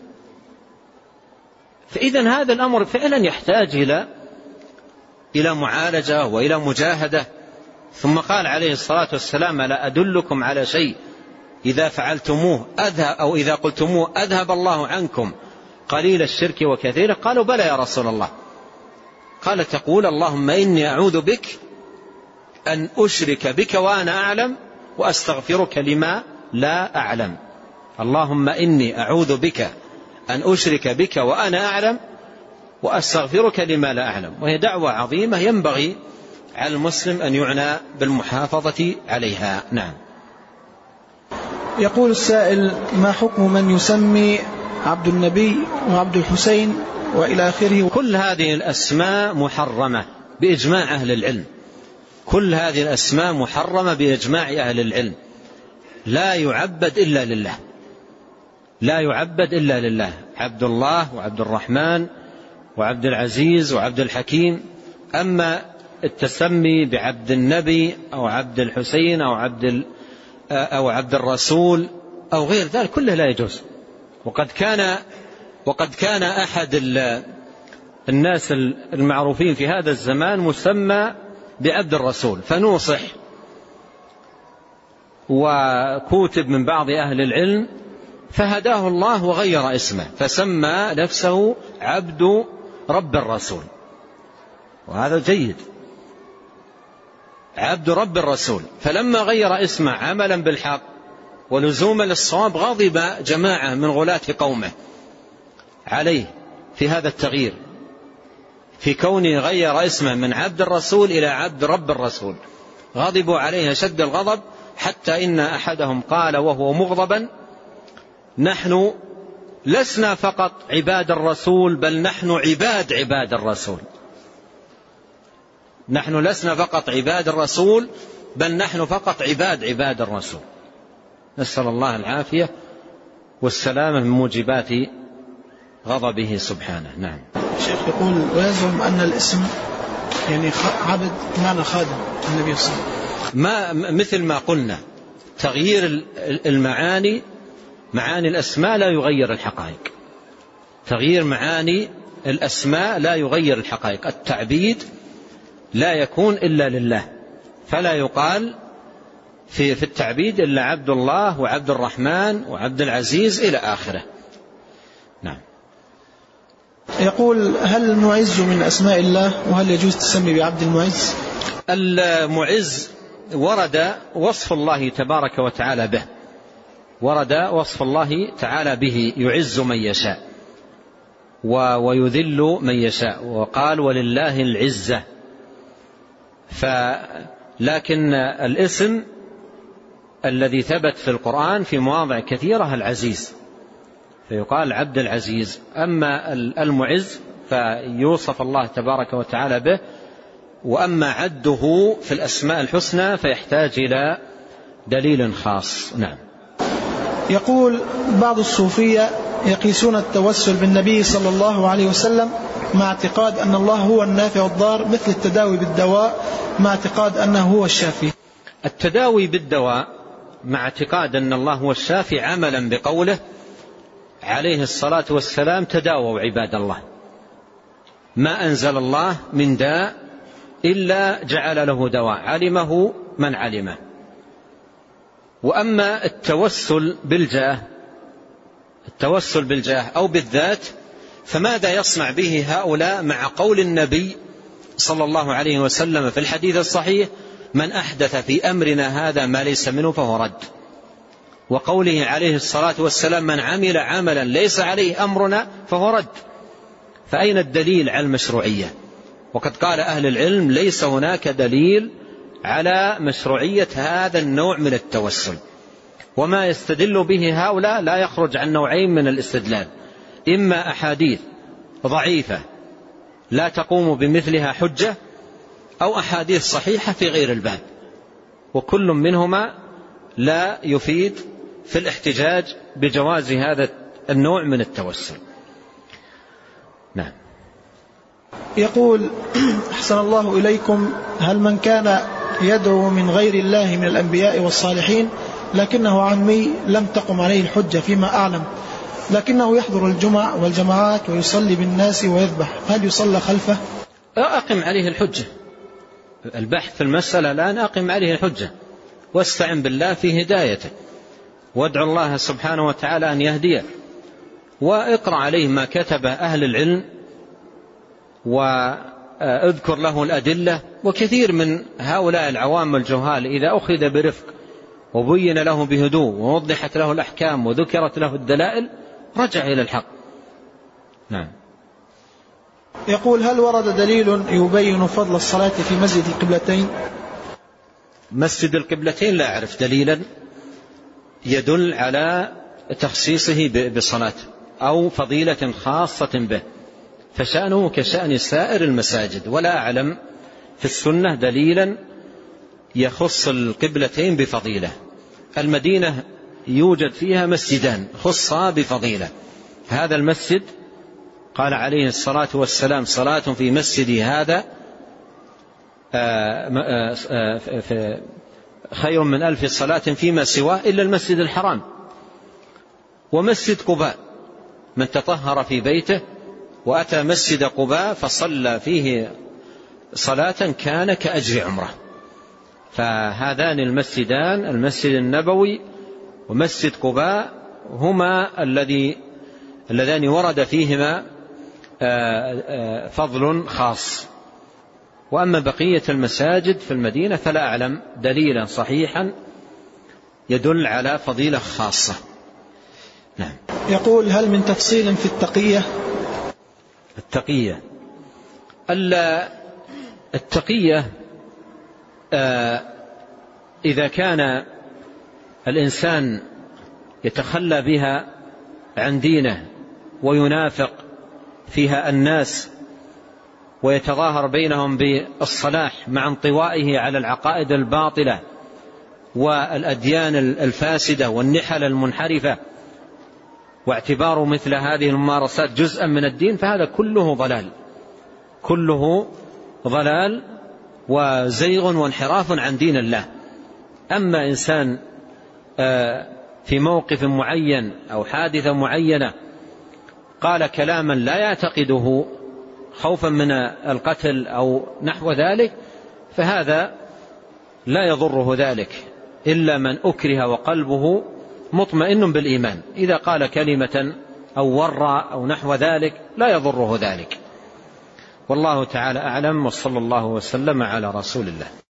فإذا هذا الأمر فعلا يحتاج إلى إلى معالجة وإلى مجاهدة. ثم قال عليه الصلاة والسلام: لا أدلكم على شيء إذا فعلتموه أذهب أو إذا قلتموه أذهب الله عنكم قليل الشرك وكثيره؟ قالوا: بلى يا رسول الله. قال: تقول: اللهم إني أعوذ بك أن أشرك بك وأنا أعلم وأستغفرك لما لا أعلم. اللهم إني أعوذ بك أن أشرك بك وأنا أعلم وأستغفرك لما لا أعلم. وهي دعوة عظيمة ينبغي على المسلم أن يعنى بالمحافظة عليها. نعم. يقول السائل: ما حكم من يسمي عبد النبي وعبد الحسين وإلى آخره؟ كل هذه الأسماء محرمة بإجماع أهل العلم، كل هذه الأسماء محرمة بإجماع أهل العلم. لا يعبد إلا لله، لا يعبد إلا لله. عبد الله وعبد الرحمن وعبد العزيز وعبد الحكيم. أما التسمي بعبد النبي أو عبد الحسين أو عبد أو عبد الرسول أو غير ذلك كله لا يجوز. وقد كان وقد كان أحد الناس المعروفين في هذا الزمان مسمى بعبد الرسول، فنوصح وكتب من بعض أهل العلم فهداه الله وغير اسمه فسمى نفسه عبد رب الرسول، وهذا جيد، عبد رب الرسول. فلما غير اسمه عملا بالحق ولزوما للصواب غضب جماعة من غلاة قومه عليه في هذا التغيير، في كونه غير اسمه من عبد الرسول إلى عبد رب الرسول، غضبوا عليه شد الغضب، حتى إن أحدهم قال وهو مغضبا: نحن لسنا فقط عباد الرسول بل نحن عباد عباد الرسول، نحن لسنا فقط عباد الرسول بل نحن فقط عباد عباد الرسول. نسأل الله العافية والسلامة من موجبات غضبه سبحانه. نعم. الشيخ يقول ويزعم أن الاسم يعني عبد معنى خادم النبي صلى الله عليه وسلم. ما مثل ما قلنا تغيير المعاني، معاني الأسماء لا يغير الحقائق، تغيير معاني الأسماء لا يغير الحقائق. التعبيد لا يكون إلا لله، فلا يقال في في التعبيد إلا عبد الله وعبد الرحمن وعبد العزيز إلى آخره. نعم. يقول هل المعز من أسماء الله، وهل يجوز تسمي بعبد المعز؟ المعز ورد وصف الله تبارك وتعالى به، ورد وصف الله تعالى به يعز من يشاء ويذل من يشاء، وقال ولله العزة. لكن الاسم الذي ثبت في القرآن في مواضع كثيرة العزيز، فيقال عبد العزيز. أما المعز فيوصف الله تبارك وتعالى به، وأما عده في الأسماء الحسنى فيحتاج إلى دليل خاص. نعم. يقول بعض الصوفية يقيسون التوسل بالنبي صلى الله عليه وسلم مع اعتقاد أن الله هو النافع الضار، مثل التداوي بالدواء مع اعتقاد أنه هو الشافي. التداوي بالدواء مع اعتقاد أن الله هو الشافي عملا بقوله عليه الصلاة والسلام: تداووا عباد الله، ما أنزل الله من داء إلا جعل له دواء علمه من علمه. وأما التوسل بالجاه، التوسل بالجاه أو بالذات، فماذا يصنع به هؤلاء مع قول النبي صلى الله عليه وسلم في الحديث الصحيح: من أحدث في أمرنا هذا ما ليس منه فهو رد، وقوله عليه الصلاة والسلام: من عمل عملا ليس عليه أمرنا فهو رد. فأين الدليل على المشروعية؟ وقد قال أهل العلم ليس هناك دليل على مشروعية هذا النوع من التوسل. وما يستدل به هؤلاء لا يخرج عن نوعين من الاستدلال: إما أحاديث ضعيفة لا تقوم بمثلها حجة، أو أحاديث صحيحة في غير الباب، وكل منهما لا يفيد في الاحتجاج بجواز هذا النوع من التوسل. نعم. يقول أحسن الله إليكم، هل من كان يدعو من غير الله من الأنبياء والصالحين لكنه عمي لم تقم عليه الحجة فيما أعلم، لكنه يحضر الجمع والجماعات ويصلي بالناس ويذبح، هل يصلى خلفه؟ أقم عليه الحجة. البحث في المسألة الآن أقم عليه الحجة، واستعن بالله في هدايته، وادعو الله سبحانه وتعالى أن يهديه، واقرأ عليه ما كتب أهل العلم، واذكر له الأدلة. وكثير من هؤلاء العوام الجهال إذا أخذ برفق وبين له بهدوء ووضحت له الأحكام وذكرت له الدلائل رجع إلى الحق. نعم. يقول هل ورد دليل يبين فضل الصلاة في مسجد القبلتين؟ مسجد القبلتين لا أعرف دليلا يدل على تخصيصه بصلاة أو فضيلة خاصة به، فشأنه كشأن سائر المساجد، ولا أعلم في السنة دليلا يخص القبلتين بفضيلة. المدينة يوجد فيها مسجدان خصا بفضيلة، هذا المسجد قال عليه الصلاة والسلام: صلاة في مسجدي هذا خير من ألف صلاة فيما سواه إلا المسجد الحرام. ومسجد قباء، من تطهر في بيته وأتى مسجد قباء فصلى فيه صلاة كان كأجر عمره. فهذان المسجدان، المسجد النبوي ومسجد قباء، هما الذي اللذان ورد فيهما فضل خاص. وأما بقية المساجد في المدينة فلا أعلم دليلا صحيحا يدل على فضيلة خاصة. نعم. يقول: هل من تفصيل في التقية؟ التقية التقية إذا كان الإنسان يتخلى بها عن دينه وينافق فيها الناس ويتظاهر بينهم بالصلاح مع انطوائه على العقائد الباطلة والأديان الفاسدة والنحل المنحرفة، واعتبار مثل هذه الممارسات جزءا من الدين، فهذا كله ضلال، كله ضلال وزيغ وانحراف عن دين الله. أما إنسان في موقف معين أو حادثة معينة قال كلاما لا يعتقده خوفا من القتل أو نحو ذلك، فهذا لا يضره ذلك إلا من أكره وقلبه مطمئن بالإيمان. إذا قال كلمة أو ورى أو نحو ذلك لا يضره ذلك. والله تعالى أعلم، وصلى الله وسلم على رسول الله.